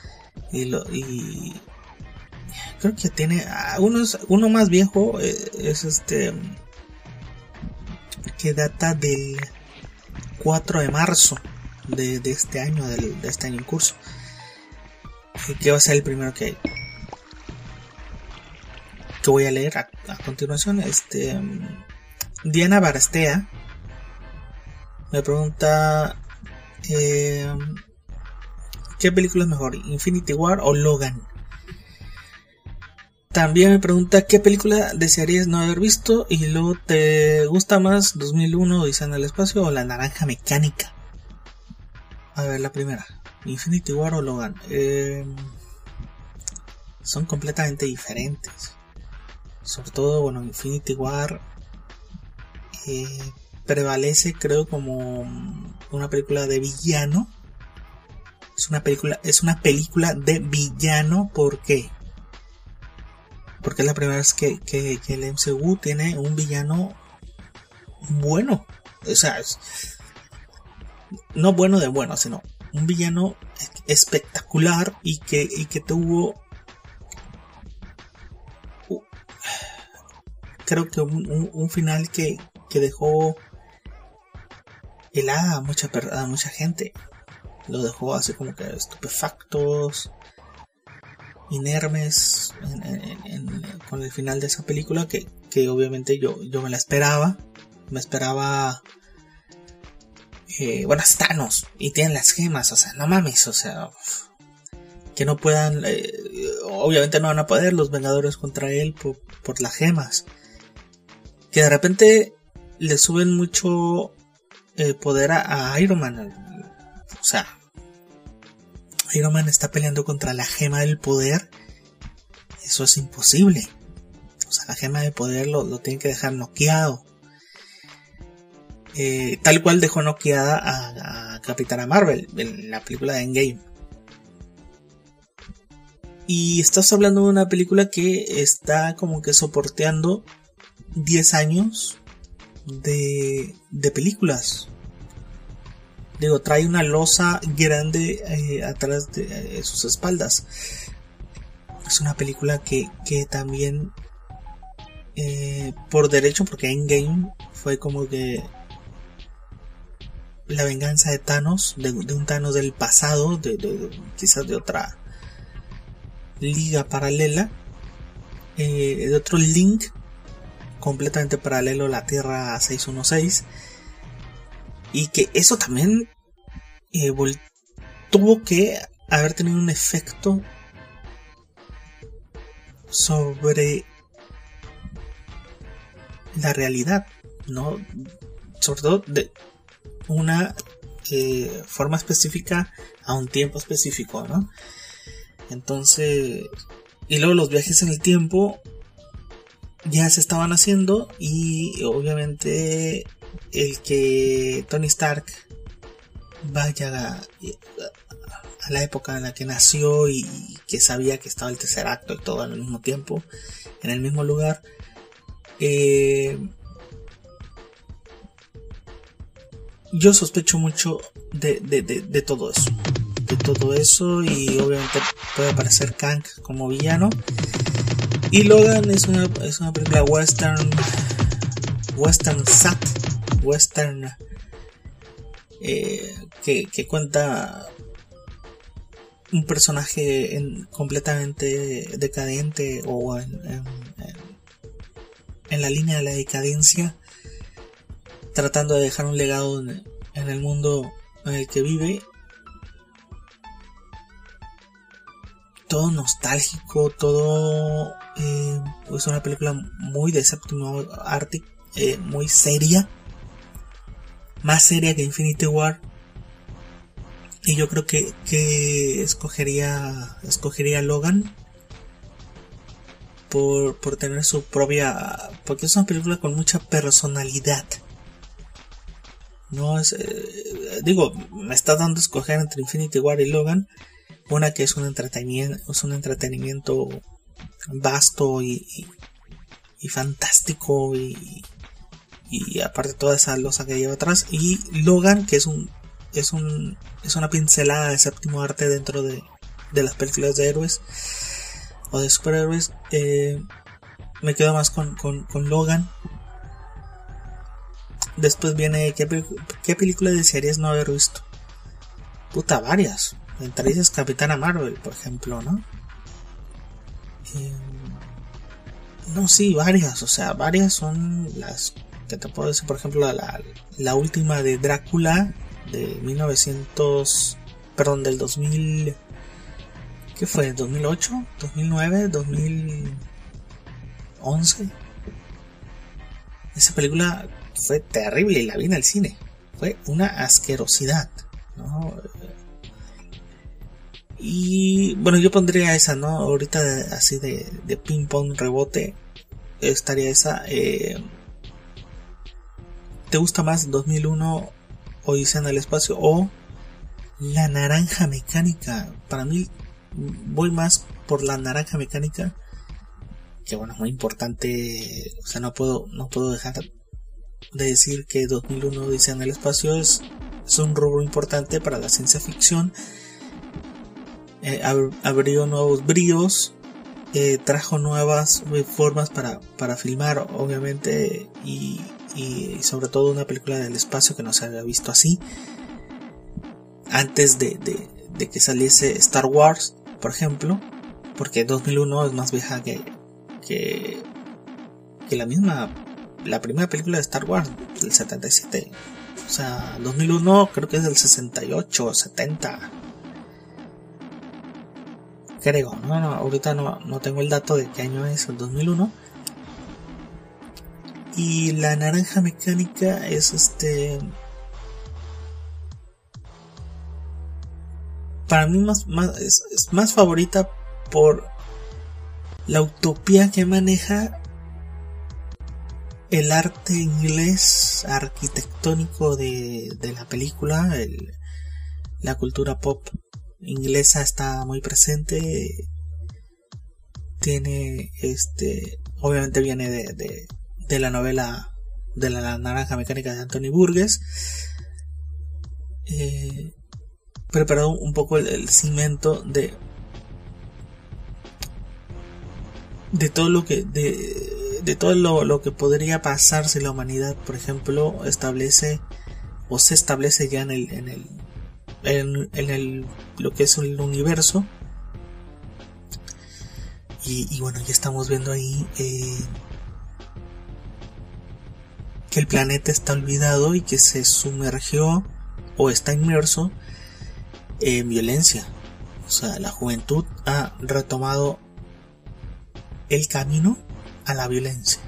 y creo que tiene uno más viejo, es que data del 4 de marzo de este año, de este año en curso, que va a ser el primero que voy a leer a continuación. Diana Barastea me pregunta, ¿qué película es mejor, Infinity War o Logan? También me pregunta, ¿qué película desearías no haber visto? Y luego, ¿te gusta más 2001 Odisea en el espacio o La Naranja Mecánica? A ver, la primera, Infinity War o Logan. Son completamente diferentes. Sobre todo, bueno, Infinity War prevalece, creo, como una película de villano. Es una película de villano. ¿Por qué? Porque es la primera vez que el MCU tiene un villano bueno. O sea, no bueno de bueno, sino un villano espectacular y que tuvo, creo que un final que dejó helada a mucha gente. Lo dejó así como que estupefactos. inermes con el final de esa película, que obviamente yo me la esperaba. Me esperaba, bueno, es Thanos y tienen las gemas, o sea, no mames, o sea, que no puedan, obviamente no van a poder los Vengadores contra él por las gemas, que de repente le suben mucho poder a Iron Man, o sea, Iron Man está peleando contra la gema del poder, eso es imposible, o sea, la gema del poder lo tienen que dejar noqueado. Tal cual dejó noqueada a Capitana Marvel en la película de Endgame. Y estás hablando de una película que está como que soporteando 10 años de películas. Digo, trae una losa grande atrás de sus espaldas. Es una película que también por derecho, porque Endgame fue como que la venganza de Thanos, de un Thanos del pasado, quizás de otra liga paralela, de otro link completamente paralelo a la Tierra 616, y que eso también tuvo que haber tenido un efecto sobre la realidad, ¿no? Sobre todo de una forma específica a un tiempo específico, ¿no? Entonces, y luego los viajes en el tiempo ya se estaban haciendo, y obviamente el que Tony Stark vaya a la época en la que nació y que sabía que estaba el tercer acto y todo al mismo tiempo, en el mismo lugar, yo sospecho mucho de todo eso. De todo eso, y obviamente puede aparecer Kang como villano. Y Logan es una película western sat, western, que cuenta un personaje completamente decadente, o en la línea de la decadencia, tratando de dejar un legado en el mundo en el que vive. Todo nostálgico, todo es una película muy de séptimo arte, muy seria, más seria que Infinity War, y yo creo que escogería Logan por tener su propia, porque es una película con mucha personalidad. No es, digo, me está dando a escoger entre Infinity War y Logan. Una que es un entretenimiento vasto y fantástico, y aparte toda esa losa que lleva atrás. Y Logan, que es una pincelada de séptimo arte dentro de las películas de héroes o de superhéroes. Me quedo más con Logan. Después viene, ¿qué película desearías no haber visto? Puta, varias. Entre ellas Capitana Marvel, por ejemplo, ¿no? No, sí, varias. O sea, varias son las que te puedo decir. Por ejemplo, la última de Drácula de 2000. ¿Qué fue? ¿2008? ¿2009? ¿2011? Esa película fue terrible y la vi en el cine. Fue una asquerosidad, ¿no? Y bueno, yo pondría esa, ¿no? Ahorita así de ping pong rebote estaría esa. ¿Te gusta más 2001 Odisea en el espacio o La Naranja Mecánica? Para mí voy más por La Naranja Mecánica, que bueno, es muy importante. O sea, no puedo dejar de decir que 2001 Odisea en el espacio es un rubro importante para la ciencia ficción. Abrió nuevos bríos, trajo nuevas formas para filmar, obviamente, y sobre todo una película del espacio que no se había visto así antes de que saliese Star Wars, por ejemplo. porque 2001 es más vieja que la primera película de Star Wars del 77. O sea, 2001 creo que es del 68 o 70. Creo, no, ahorita no tengo el dato de qué año es el 2001. Y La Naranja Mecánica es para mí es más favorita por la utopía que maneja, el arte inglés arquitectónico de la película. La cultura pop inglesa está muy presente. Tiene obviamente viene de la novela de La Naranja Mecánica de Anthony Burgess. Preparado un poco el cimiento de todo lo que de todo lo que podría pasar si la humanidad, por ejemplo, se establece ya en lo que es el universo. Y bueno, ya estamos viendo ahí que el planeta está olvidado y que se sumergió o está inmerso en violencia. O sea, la juventud ha retomado el camino a la violencia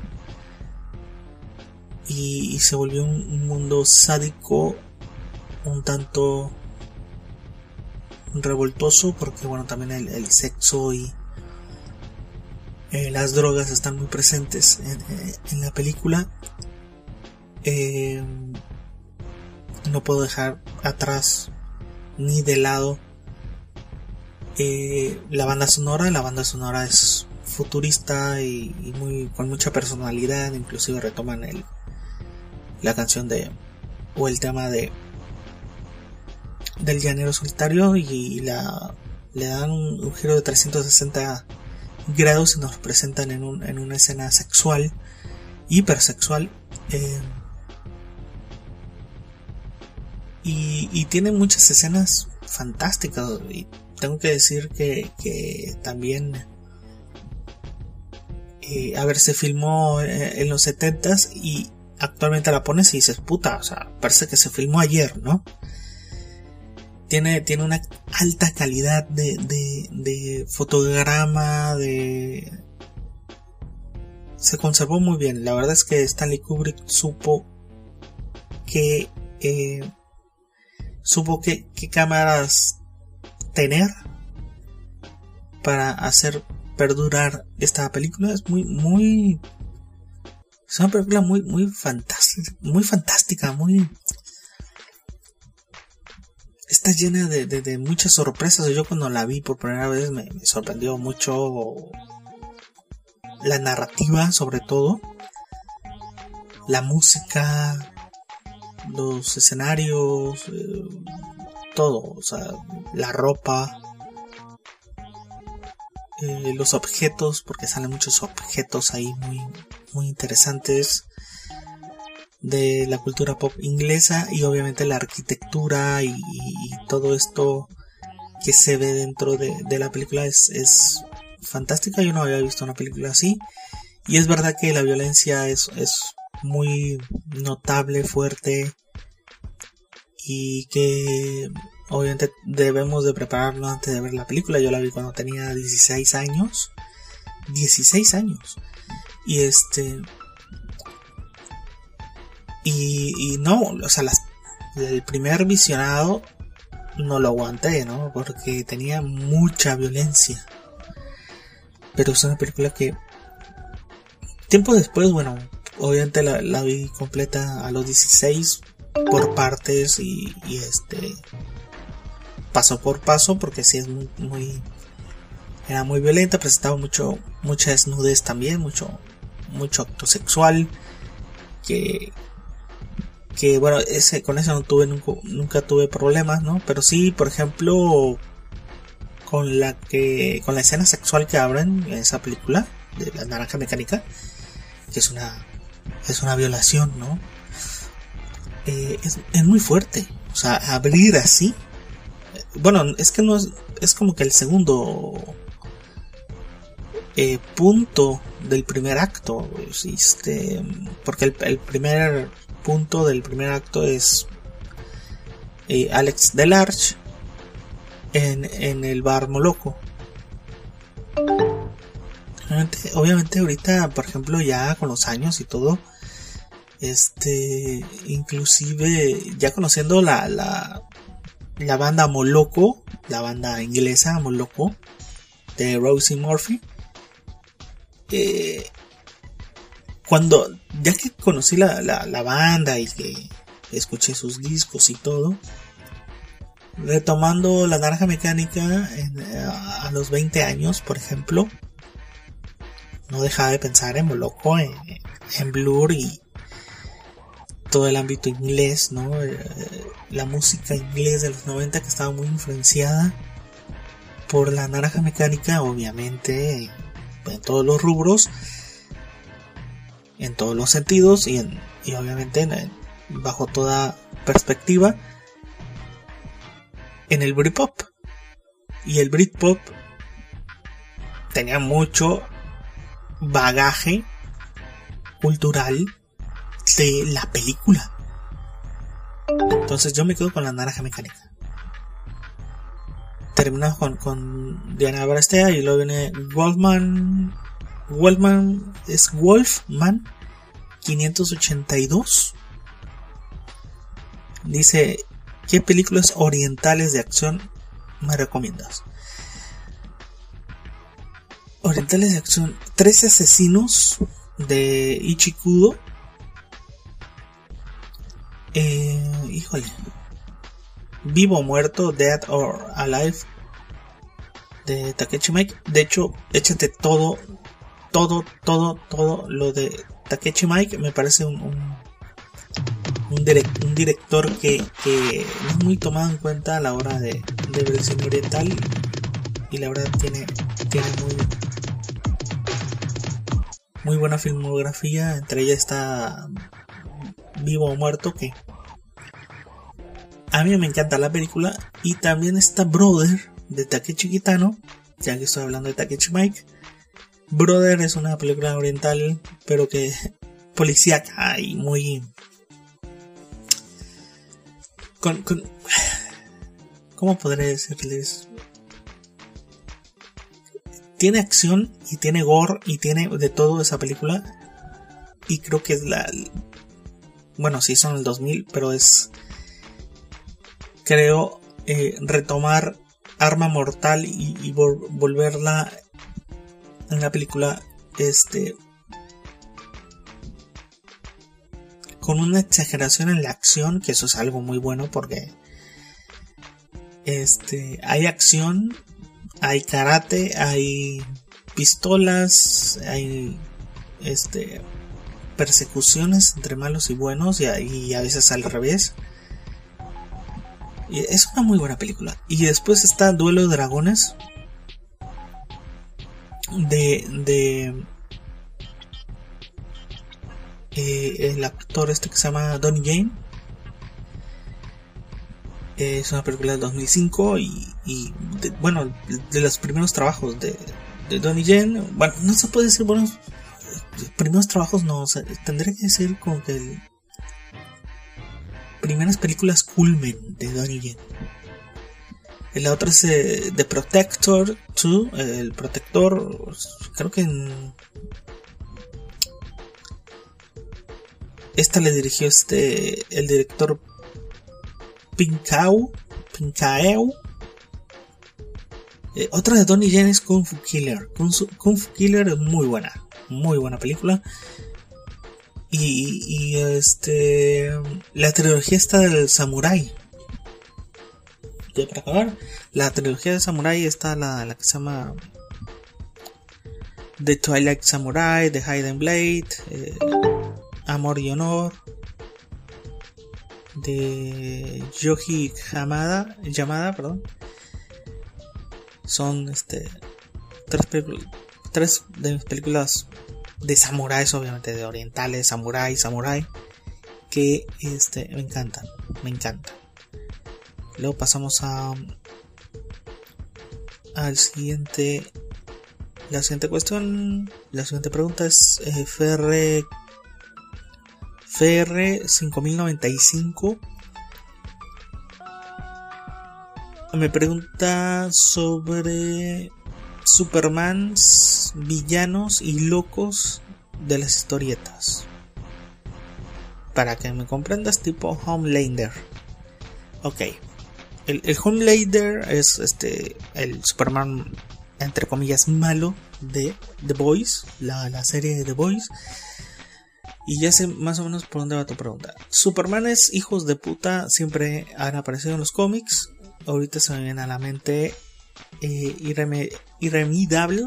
y se volvió un mundo sádico, un tanto revoltoso, porque bueno, también el sexo y las drogas están muy presentes en la película. No puedo dejar atrás ni de lado la banda sonora es futurista y con mucha personalidad. Inclusive retoman la canción o el tema del llanero solitario y le dan un giro de 360 grados y nos presentan en una escena sexual, hipersexual, y tiene muchas escenas fantásticas. Y tengo que decir que también se filmó en los 70s y actualmente la pones y dices, puta, o sea, parece que se filmó ayer, ¿no? Tiene una alta calidad de fotograma, se conservó muy bien. La verdad es que Stanley Kubrick supo qué cámaras tener para hacer perdurar esta película. Es es una película muy fantástica, está llena de muchas sorpresas. Yo cuando la vi por primera vez me sorprendió mucho la narrativa, sobre todo la música, los escenarios, todo, o sea, la ropa, los objetos, porque salen muchos objetos ahí muy interesantes de la cultura pop inglesa, y obviamente la arquitectura y todo esto que se ve dentro de la película es fantástica. Yo no había visto una película así, y es verdad que la violencia es muy notable, fuerte, y que obviamente debemos de prepararnos antes de ver la película. Yo la vi cuando tenía 16 años y no, o sea, el primer visionado no lo aguanté, ¿no? Porque tenía mucha violencia. Pero es una película que tiempo después, bueno, obviamente la vi completa a los 16 por partes y paso por paso, porque sí es era muy violenta, presentaba mucha desnudez también, mucho acto sexual, que bueno, con eso nunca tuve problemas, ¿no? Pero sí, por ejemplo, con la escena sexual que abren en esa película de La Naranja Mecánica, que es una violación, ¿no? Es muy fuerte, o sea, abrir así, bueno, es que no es como que el segundo punto del primer acto, porque el primer punto del primer acto es Alex Delarge en el bar Moloco. Obviamente ahorita, por ejemplo, ya con los años y todo, inclusive ya conociendo la banda Moloco, la banda inglesa Moloco de Rosie Murphy, cuando ya que conocí la banda y que escuché sus discos y todo, retomando La Naranja Mecánica a los 20 años, por ejemplo, no dejaba de pensar en Moloco, en Blur y todo el ámbito inglés, ¿no? La música inglés de los 90 que estaba muy influenciada por La Naranja Mecánica, obviamente en todos los rubros, en todos los sentidos y obviamente bajo toda perspectiva, en el Britpop. Y el Britpop tenía mucho bagaje cultural de la película. Entonces yo me quedo con La Naranja Mecánica. Terminamos con Diana Barastea y luego viene Wolfman 582. Dice: ¿qué películas orientales de acción me recomiendas? Orientales de acción: 13 asesinos de Ichikudo. Híjole, Vivo o Muerto, Dead or Alive, de Takeshi Miike. De hecho, échate todo lo de Takeshi Miike. Me parece un director que no es muy tomado en cuenta a la hora de ver el cine oriental, y la verdad tiene muy buena filmografía. Entre ellas está Vivo o Muerto, que a mí me encanta la película, y también está Brother de Takeshi Kitano, ya que estoy hablando de Takeshi Miike. Brother es una película oriental, pero que policíaca y muy ¿cómo podré decirles? Tiene acción y tiene gore y tiene de todo esa película, y creo que es bueno, sí son el 2000, pero es, creo, retomar Arma Mortal y volverla en la película con una exageración en la acción, que eso es algo muy bueno, porque hay acción, hay karate, hay pistolas, hay persecuciones entre malos y buenos, y a veces al revés. Y es una muy buena película. Y después está Duelo de Dragones de el actor que se llama Donnie Yen. Es una película del 2005 y de los primeros trabajos de Donnie Yen. Bueno, no se puede decir buenos primeros trabajos, no, o sea, tendría que decir como que primeras películas culmen de Donnie Yen. La otra es The Protector 2, el Protector, creo que esta le dirigió el director Pinkaeu. Otra de Donnie Yen es Kung Fu Killer. Kung Fu Killer es muy buena película. Y la trilogía está del Samurai. Ya para acabar, la trilogía de Samurai está la que se llama The Twilight Samurai, The Hidden Blade, Amor y Honor, de Yoji Yamada, perdón. Son tres de mis películas de samuráis, obviamente de orientales, samurai, que me encantan. Luego pasamos al siguiente La siguiente pregunta es FR 5095. Me pregunta sobre Supermans, villanos y locos de las historietas. Para que me comprendas, tipo Homelander. Ok. El Homelander es el Superman, entre comillas, malo de The Boys, la serie de The Boys. Y ya sé más o menos por dónde va tu pregunta. Supermanes hijos de puta siempre han aparecido en los cómics. Ahorita se me viene a la mente Irremediable,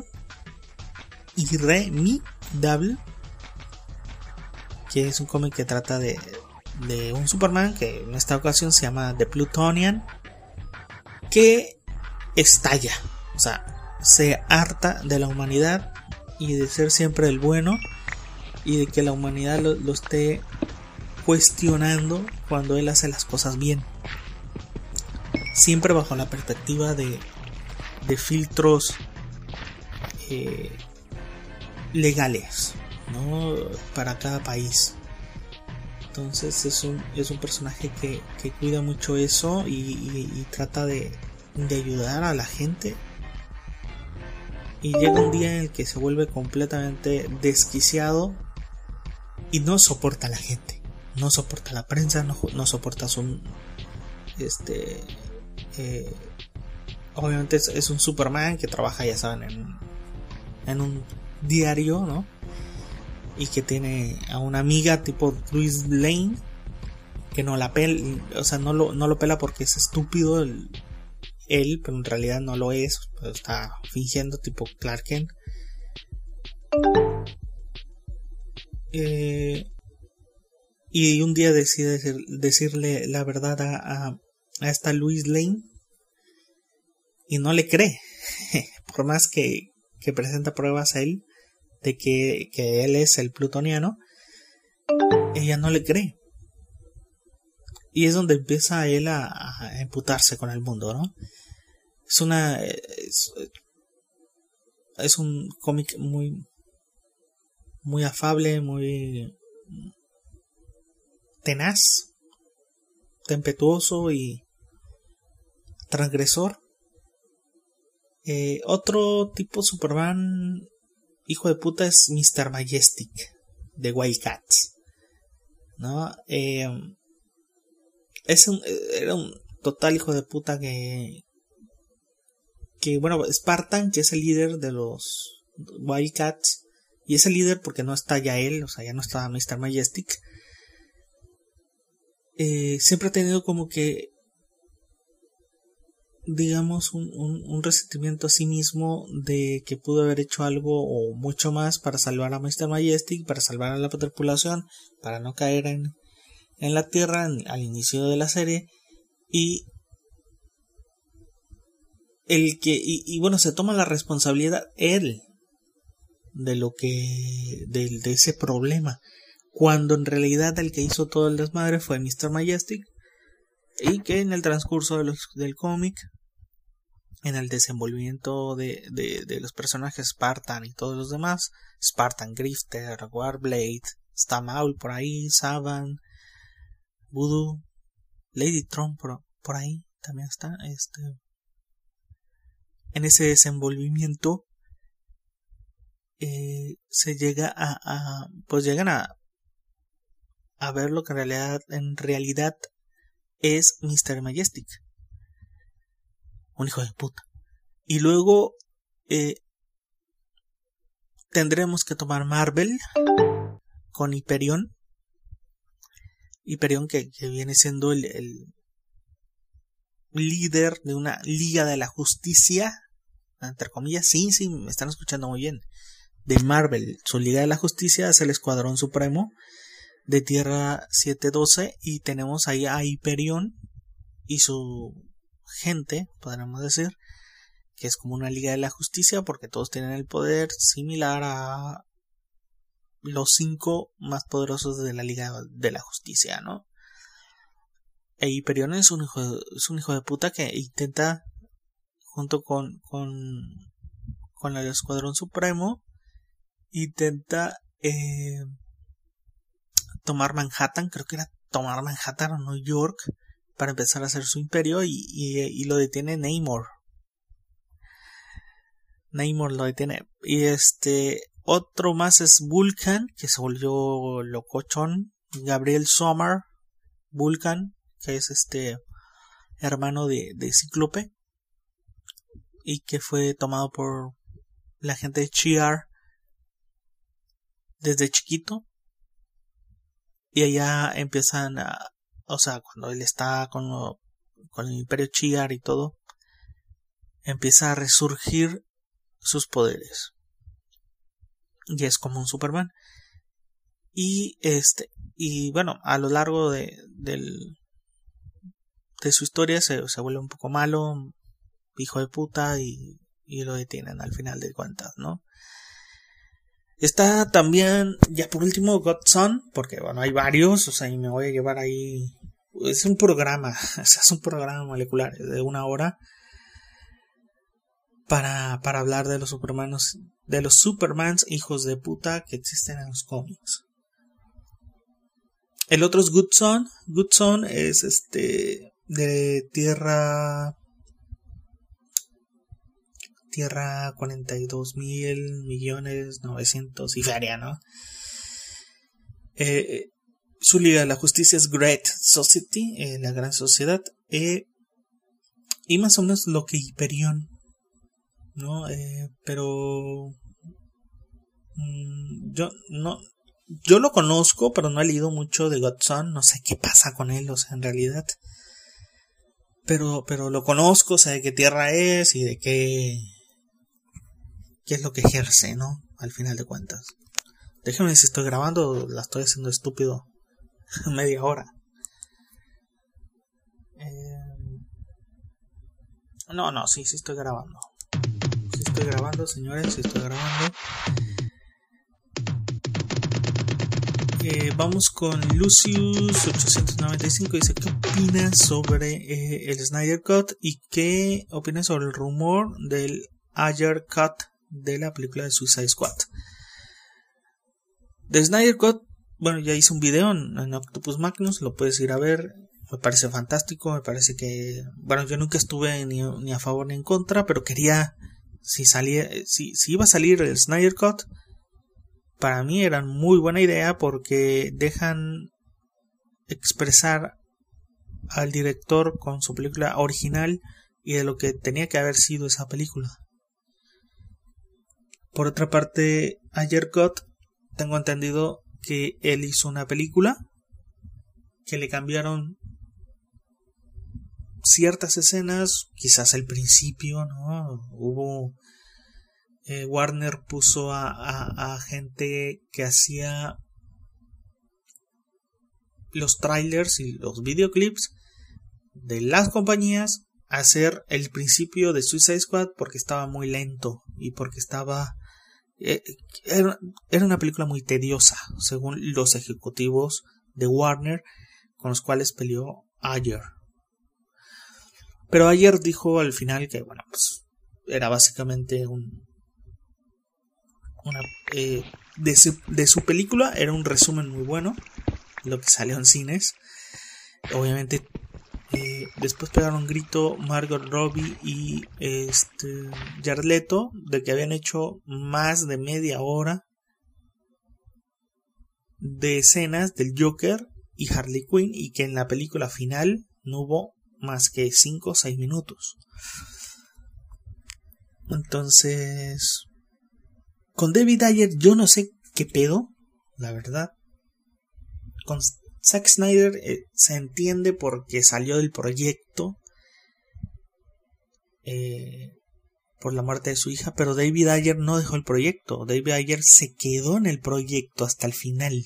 que es un cómic que trata de un Superman que en esta ocasión se llama The Plutonian, que estalla, o sea, se harta de la humanidad y de ser siempre el bueno, y de que la humanidad lo esté cuestionando cuando él hace las cosas bien, siempre bajo la perspectiva de filtros legales, ¿no? Para cada país. Entonces es un personaje que cuida mucho eso y trata de ayudar a la gente. Y llega un día en el que se vuelve completamente desquiciado y no soporta a la gente, no soporta a la prensa, no soporta su obviamente es un Superman que trabaja, ya saben, en un diario, ¿no? Y que tiene a una amiga tipo Lois Lane que no la pela, o sea, no lo pela porque es estúpido él, pero en realidad no lo es, pero está fingiendo, tipo Clark Kent. Y un día decide decirle la verdad a esta Lois Lane y no le cree, por más que presenta pruebas a él de que él es el plutoniano, ella no le cree. Y es donde empieza él a emputarse con el mundo, ¿no? Es un cómic muy afable, muy tenaz, tempestuoso y transgresor. Otro tipo Superman hijo de puta es Mr. Majestic de Wildcats, ¿no? Era un total hijo de puta que bueno, Spartan, que es el líder de los Wildcats, y es el líder porque no está ya él, o sea, ya no está Mr. Majestic. Siempre ha tenido como que, digamos, un resentimiento a sí mismo de que pudo haber hecho algo o mucho más para salvar a Mr. Majestic, para salvar a la tripulación, para no caer en la Tierra al inicio de la serie. Y bueno, se toma la responsabilidad él de de ese problema, cuando en realidad el que hizo todo el desmadre fue Mr. Majestic, y que en el transcurso del cómic, en el desenvolvimiento de los personajes Spartan y todos los demás, Spartan, Grifter, Warblade, está Maul por ahí, Saban, Voodoo, Lady Tron por ahí también está, en ese desenvolvimiento se llega pues llegan a ver lo que en realidad es Mr. Majestic, un hijo de puta. Y luego tendremos que tomar Marvel con Hyperion que viene siendo el líder de una Liga de la Justicia, entre comillas. Sí, me están escuchando muy bien. De Marvel, su Liga de la Justicia es el Escuadrón Supremo de Tierra 712, y tenemos ahí a Hyperion y su gente, podríamos decir, que es como una Liga de la Justicia porque todos tienen el poder similar a los 5 más poderosos de la Liga de la Justicia, ¿no? E Hyperion es un hijo de puta que intenta, junto con con el Escuadrón Supremo, intenta tomar Manhattan, creo que era tomar Manhattan o New York, para empezar a hacer su imperio, y lo detiene Namor. Namor lo detiene. Y otro más es Vulcan, que se volvió locochón. Gabriel Sommer, Vulcan, que es hermano de Cíclope, y que fue tomado por la gente de Shi'ar desde chiquito. Y allá empiezan cuando él está con el Imperio Shi'ar y todo, empieza a resurgir sus poderes. Y es como un Superman. Y bueno, a lo largo de su historia se vuelve un poco malo, hijo de puta, y lo detienen al final de cuentas, ¿no? Está también, ya por último, Godson, porque bueno, hay varios, y me voy a llevar ahí. Es un programa molecular de 1 hora para hablar de los Supermans hijos de puta que existen en los cómics. El otro es Goodson. Goodson es de Tierra 42.000.900.000 y feria, ¿no? Su Liga de la Justicia es Great Society, la gran sociedad, y más o menos lo que Hyperion, ¿no? Pero yo lo conozco, pero no he leído mucho de Godson, no sé qué pasa con él, en realidad. Pero lo conozco, sé de qué tierra es y de qué es lo que ejerce, ¿no? Al final de cuentas. Déjenme si estoy grabando o la estoy haciendo estúpido. Media hora. No, sí estoy grabando. Sí estoy grabando, señores, sí estoy grabando. Vamos con Lucius895. Dice: ¿qué opinas sobre el Snyder Cut? ¿Y qué opinas sobre el rumor del Ayer Cut de la película de Suicide Squad? De Snyder Cut, bueno, ya hice un video en Octopus Magnus, lo puedes ir a ver. Me parece fantástico, me parece que, bueno, yo nunca estuve ni a favor ni en contra, pero quería, si iba a salir el Snyder Cut, para mí era muy buena idea, porque dejan expresar al director con su película original y de lo que tenía que haber sido esa película. Por otra parte, Ayer Cut, tengo entendido que él hizo una película que le cambiaron ciertas escenas, quizás al principio, ¿no? Warner puso a gente que hacía los trailers y los videoclips de las compañías a hacer el principio de Suicide Squad, porque estaba muy lento y porque era una película muy tediosa, según los ejecutivos de Warner, con los cuales peleó Ayer. Pero Ayer dijo al final que, bueno, pues era básicamente de su película, era un resumen muy bueno, lo que salió en cines. Obviamente después pegaron un grito Margot Robbie y Jared Leto de que habían hecho más de media hora de escenas del Joker y Harley Quinn, y que en la película final no hubo más que 5 o 6 minutos. Entonces, con David Ayer yo no sé qué pedo, la verdad. Con Zack Snyder se entiende porque salió del proyecto por la muerte de su hija, pero David Ayer no dejó el proyecto. David Ayer se quedó en el proyecto hasta el final.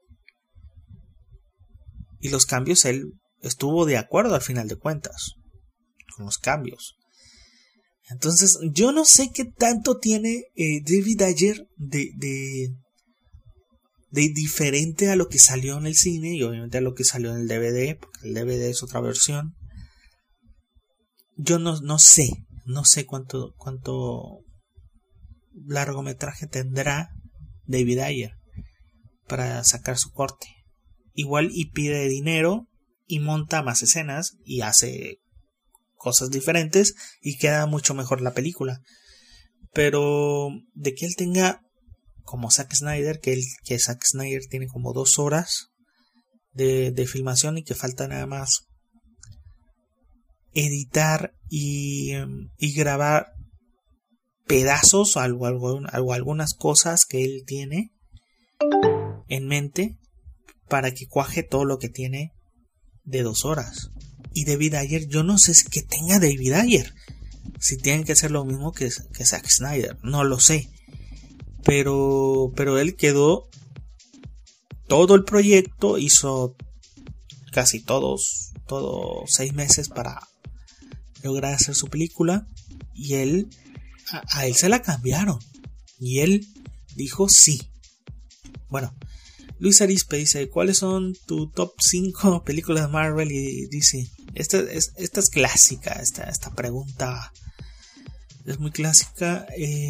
Y los cambios, él estuvo de acuerdo al final de cuentas con los cambios. Entonces, yo no sé qué tanto tiene David Ayer de diferente a lo que salió en el cine y obviamente a lo que salió en el DVD, porque el DVD es otra versión. Yo no sé cuánto largometraje tendrá David Ayer para sacar su corte. Igual y pide dinero y monta más escenas y hace cosas diferentes y queda mucho mejor la película. Pero de que él tenga como Zack Snyder, que Zack Snyder tiene como 2 horas de filmación y que falta nada más editar y grabar pedazos o algunas cosas que él tiene en mente para que cuaje todo lo que tiene de 2 horas. Y David Ayer, yo no sé si que tenga David Ayer, si tienen que hacer lo mismo que Zack Snyder, no lo sé, pero él quedó todo el proyecto, hizo casi todos 6 meses para lograr hacer su película, y a él se la cambiaron y él dijo sí. Bueno, Luis Arispe dice: ¿cuáles son tu top 5 películas de Marvel y DC? Esta es clásica, esta pregunta es muy clásica.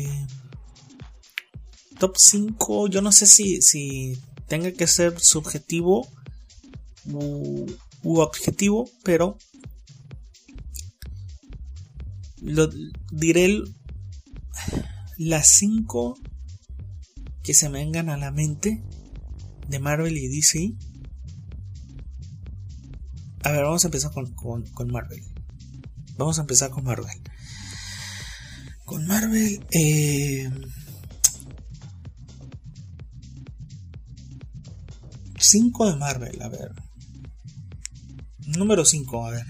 Top 5, yo no sé si tenga que ser subjetivo u objetivo, pero diré las 5 que se me vengan a la mente de Marvel y DC. A ver, vamos a empezar con Marvel. Vamos a empezar con Marvel. Con Marvel, 5 de Marvel, a ver. Número 5, a ver.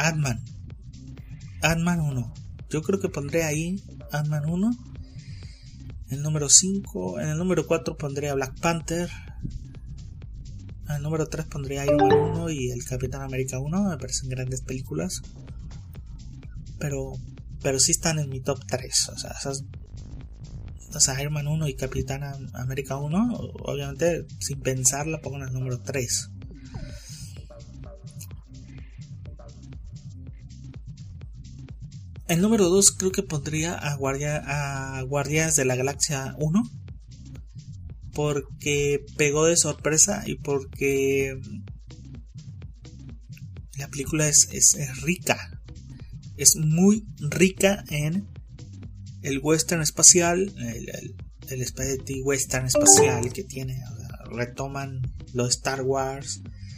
Ant-Man 1. Yo creo que pondré ahí Ant-Man 1. El número 5. En el número 4 pondré a Black Panther. En el número 3 pondré a Iron Man 1 y el Capitán América 1. Me parecen grandes películas. Pero sí están en mi top 3. O sea, Iron Man 1 y Capitán América 1, obviamente sin pensar la pongo en el número 3. El número 2 creo que pondría a Guardianes de la Galaxia 1, porque pegó de sorpresa y porque la película es rica, es muy rica en el western espacial, el spaghetti western espacial que tiene. Retoman lo de Star Wars.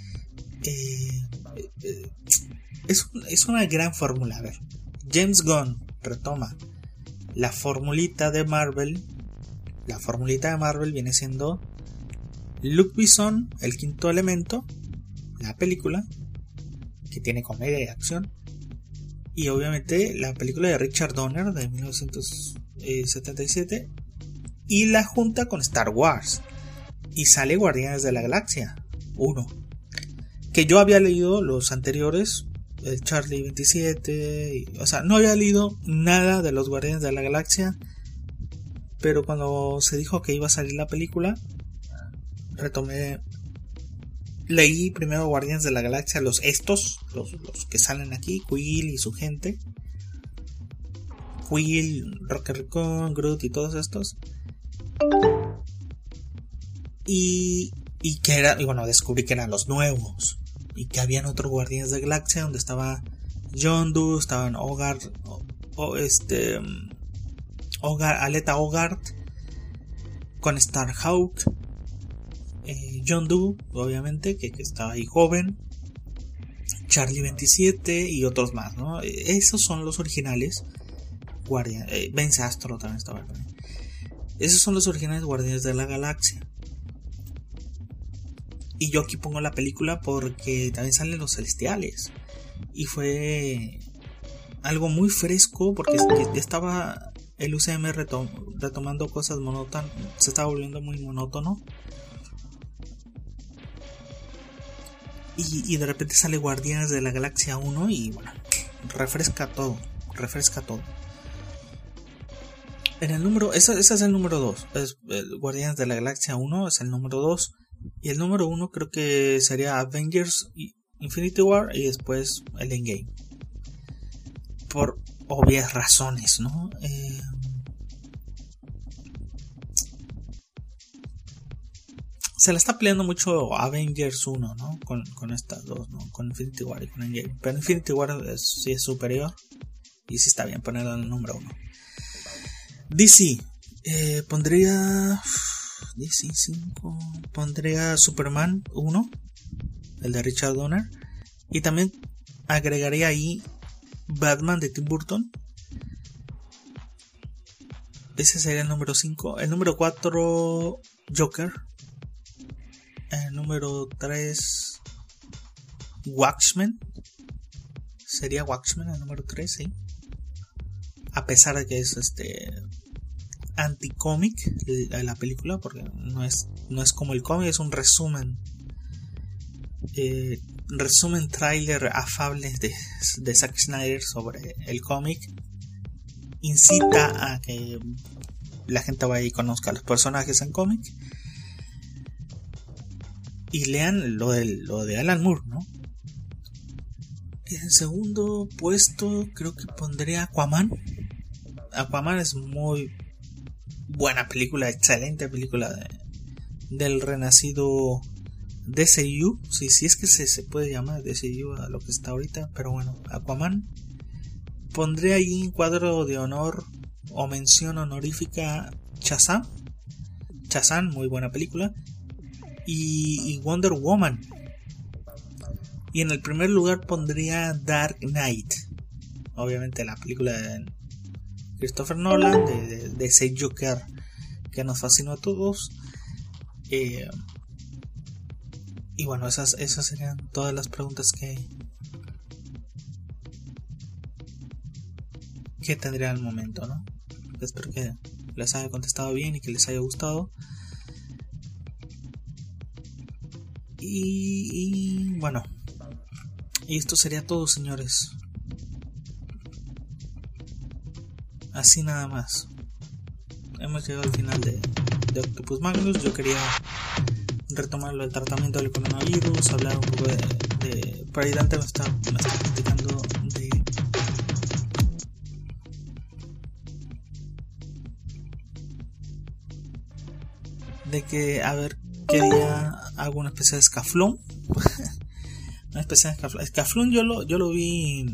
Es una gran fórmula. A ver, James Gunn retoma la formulita de Marvel. La formulita de Marvel viene siendo Luke Besson, el quinto elemento, la película que tiene comedia y acción, y obviamente la película de Richard Donner de 1977, y la junta con Star Wars y sale Guardianes de la Galaxia 1, que yo había leído los anteriores, el Charlie 27, o sea, no había leído nada de los Guardianes de la Galaxia, pero cuando se dijo que iba a salir la película, leí primero Guardianes de la Galaxia, los que salen aquí, Quill y su gente, Quill, Rocket Raccoon, Groot y todos estos, y bueno, descubrí que eran los nuevos, y que habían otros Guardianes de la Galaxia donde estaba Yondu, estaban Aleta Hogarth con Starhawk, Yondu, obviamente, que estaba ahí joven, Charlie 27 y otros más, ¿no? Esos son los originales Guardianes. Vence Astro también estaba ahí. Esos son los originales Guardianes de la Galaxia. Y yo aquí pongo la película porque también salen los Celestiales. Y fue algo muy fresco porque ya estaba el UCM retomando cosas monótonas. Se estaba volviendo muy monótono. Y de repente sale Guardianes de la Galaxia 1 y bueno, refresca todo. En el número, ese es el número 2. Guardianes de la Galaxia 1 es el número 2. Y el número 1 creo que sería Avengers Infinity War y después el Endgame. Por obvias razones, ¿no? se la está peleando mucho Avengers 1, ¿no? Con estas dos, ¿no? Con Infinity War y con Endgame. Pero Infinity War sí es superior. Y sí está bien ponerla en el número 1. DC. Pondría... DC 5. Pondría Superman 1. El de Richard Donner. Y también agregaría ahí Batman de Tim Burton. Ese sería el número 5. El número 4, Joker. El número 3, Watchmen. Sería Watchmen el número 3, sí. A pesar de que es anti-cómic la película, porque no es como el cómic, es un resumen. Resumen tráiler afable de Zack Snyder sobre el cómic. Incita a que la gente vaya y conozca a los personajes en cómic y lean lo de Alan Moore, ¿no? En segundo puesto creo que pondría Aquaman. Aquaman es muy buena película, excelente película del renacido DCU, si es que se puede llamar DCU a lo que está ahorita, pero bueno, Aquaman. Pondré ahí en cuadro de honor o mención honorífica Shazam, muy buena película, y Wonder Woman. Y en el primer lugar pondría Dark Knight, obviamente la película de Christopher Nolan, de ese Joker que nos fascinó a todos. Y bueno, esas serían todas las preguntas que tendría al momento, ¿no? Espero que les haya contestado bien y que les haya gustado. Y bueno, y esto sería todo, señores. Así nada más. Hemos llegado al final de Octopus Magnus. Yo quería retomarlo el tratamiento del coronavirus, hablar un poco de por ahí Dante me está platicando de que a ver qué día hago una especie de escaflón. Una especie de escaflón. Escaflón yo lo vi.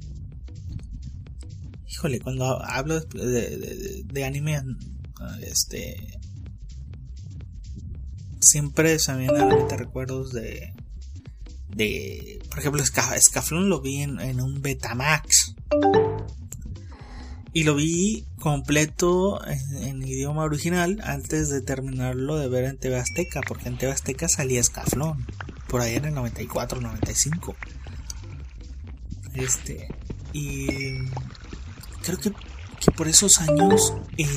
Híjole, cuando hablo de anime, siempre se me vienen a la mente recuerdos de por ejemplo, Escaflón lo vi en un Betamax. Y lo vi completo en idioma original antes de terminarlo de ver en TV Azteca, porque en TV Azteca salía Escaflón por ahí en el 94, 95. Y creo que por esos años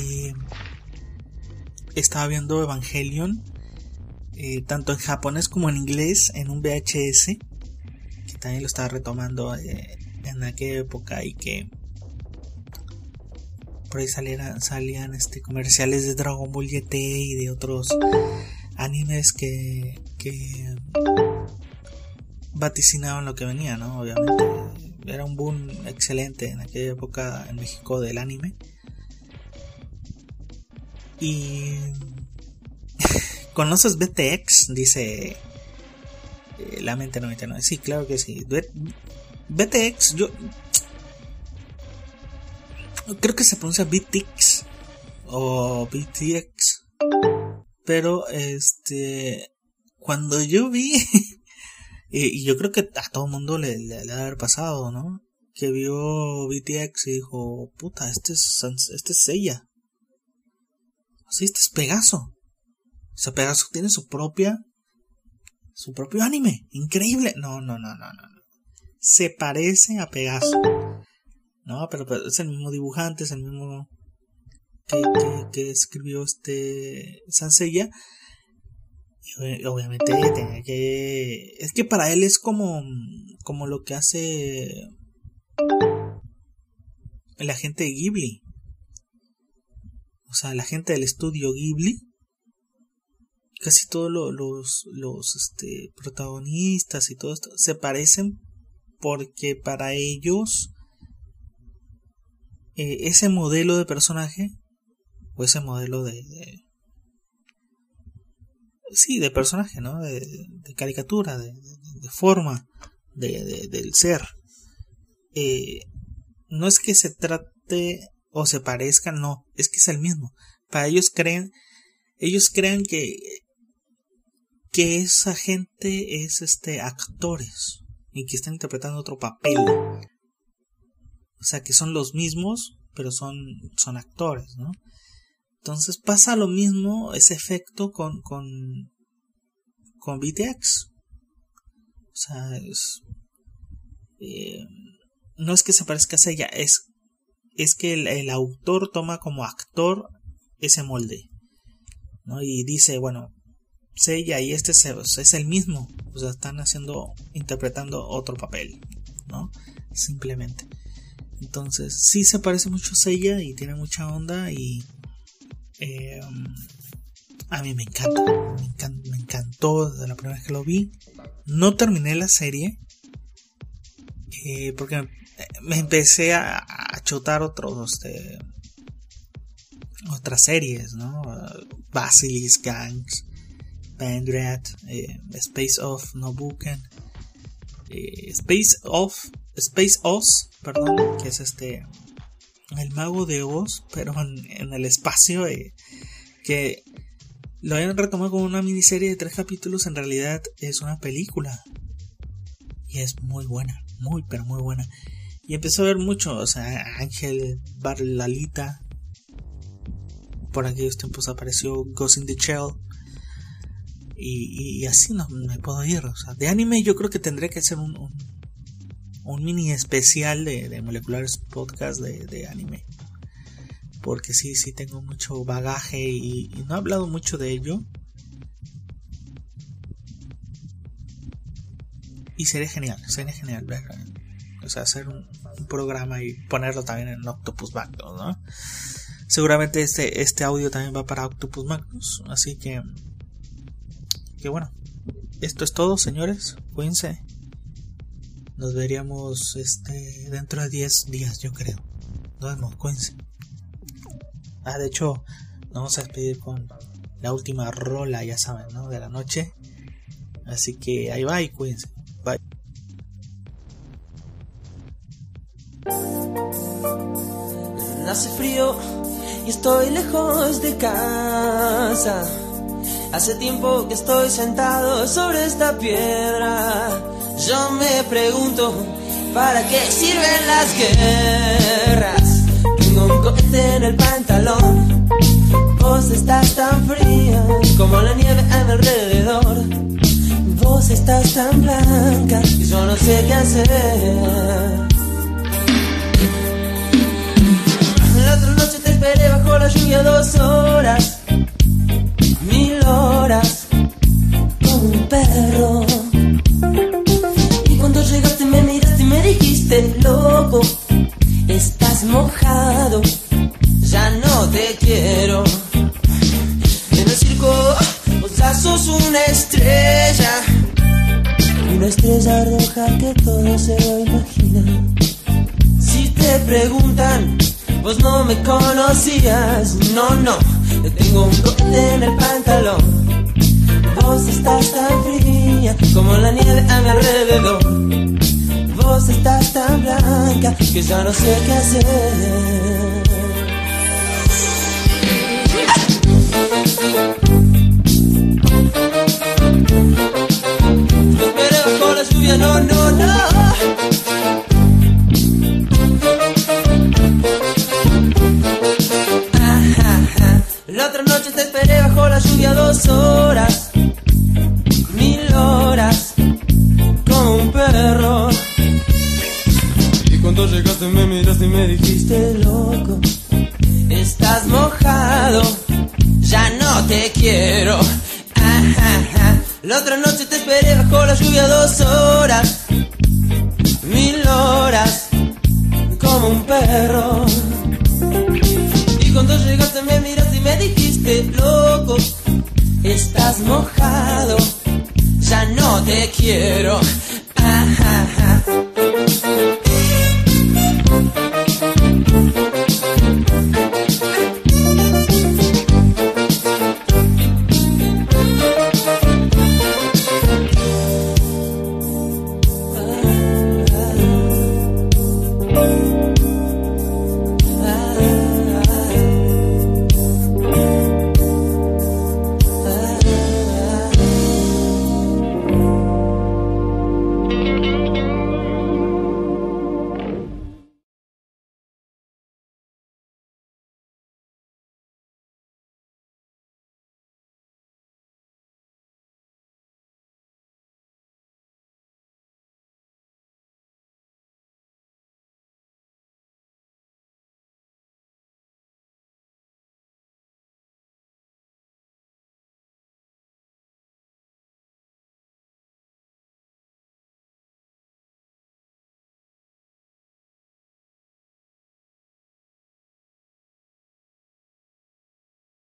estaba viendo Evangelion, tanto en japonés como en inglés, en un VHS, que también lo estaba retomando en aquella época, y que por ahí salían comerciales de Dragon Ball GT y de otros animes que vaticinaban lo que venía, ¿no? Obviamente era un boom excelente en aquella época en México del anime. Y ¿conoces BTX? Dice la mente 99. Sí, claro que sí. BTX, yo creo que se pronuncia BTX o BTX, pero cuando yo vi y yo creo que a todo el mundo le debe haber pasado, ¿no? Que vio BTX y dijo, puta, este es Seiya. Sí, este es Pegaso. O sea, Pegaso tiene su propio anime. Increíble. No. Se parece a Pegaso. No, pero es el mismo dibujante, es el mismo que escribió Saint Seiya. Y obviamente tenía que... Es que para él es como lo que hace la gente de Ghibli. O sea, la gente del estudio Ghibli, casi todos los protagonistas y todo esto se parecen, porque para ellos ese modelo de personaje o ese modelo sí, de personaje, ¿no? De caricatura, de forma, del ser. No es que se trate o se parezca, no, es que es el mismo. Para ellos creen que esa gente es actores y que están interpretando otro papel. O sea, que son los mismos, pero son actores, ¿no? Entonces pasa lo mismo, ese efecto con BTX. O sea, no es que se parezca a Seiya, es que el autor toma como actor ese molde, ¿no? Y dice, bueno, Seiya y es el mismo. O sea, están interpretando otro papel, ¿no? Simplemente. Entonces, sí se parece mucho a Seiya y tiene mucha onda y a mí me encantó desde la primera vez que lo vi. No terminé la serie porque me empecé a chotar otras series, ¿no? Basilisk Gangs, Bandrat, Space Off Nobuken, Space Oz, perdón, que es el mago de Oz, pero en el espacio, que lo habían retomado como una miniserie de 3 capítulos. En realidad es una película y es muy buena, pero muy buena. Y empecé a ver mucho, o sea, Ángel Barlalita, por aquellos tiempos apareció Ghost in the Shell, y así no me puedo ir. O sea, de anime yo creo que tendré que hacer un mini especial de Moleculares Podcast de anime, porque sí tengo mucho bagaje y no he hablado mucho de ello, y sería genial ver, o sea, hacer un programa y ponerlo también en Octopus Magnus, ¿no? Seguramente este audio también va para Octopus Magnus, así que bueno, esto es todo, señores, cuídense. Nos veríamos dentro de 10 días, yo creo. Nos vemos, cuídense. De hecho, nos vamos a despedir con la última rola, ya saben, ¿no? De la noche. Así que ahí va y cuídense. Bye. Hace frío y estoy lejos de casa. Hace tiempo que estoy sentado sobre esta piedra. Yo me pregunto, ¿para qué sirven las guerras? Tengo un cohete en el pantalón. Vos estás tan fría como la nieve a mi alrededor. Vos estás tan blanca y yo no sé qué hacer. La otra noche te esperé bajo la lluvia 2 horas, 1000 horas, como un perro. Y cuando llegaste me miraste y me dijiste, loco, estás mojado, ya no te quiero. En el circo vos ya sos una estrella roja que todo se lo imagina. Si te preguntan, vos no me conocías, no, yo tengo un cohete en el pantalón. Vos estás tan fría como la nieve a mi alrededor. Vos estás tan blanca que ya no sé qué hacer. No esperé bajo la lluvia, no. La otra noche te esperé bajo la lluvia 2 horas, 1000 horas, como un perro. Y cuando llegaste me miraste y me dijiste, loco, estás mojado, ya no te quiero. La otra noche te esperé bajo la lluvia 2 horas, 1000 horas, como un perro. Y cuando llegaste me miraste y me dijiste, loco, estás mojado, ya no te quiero.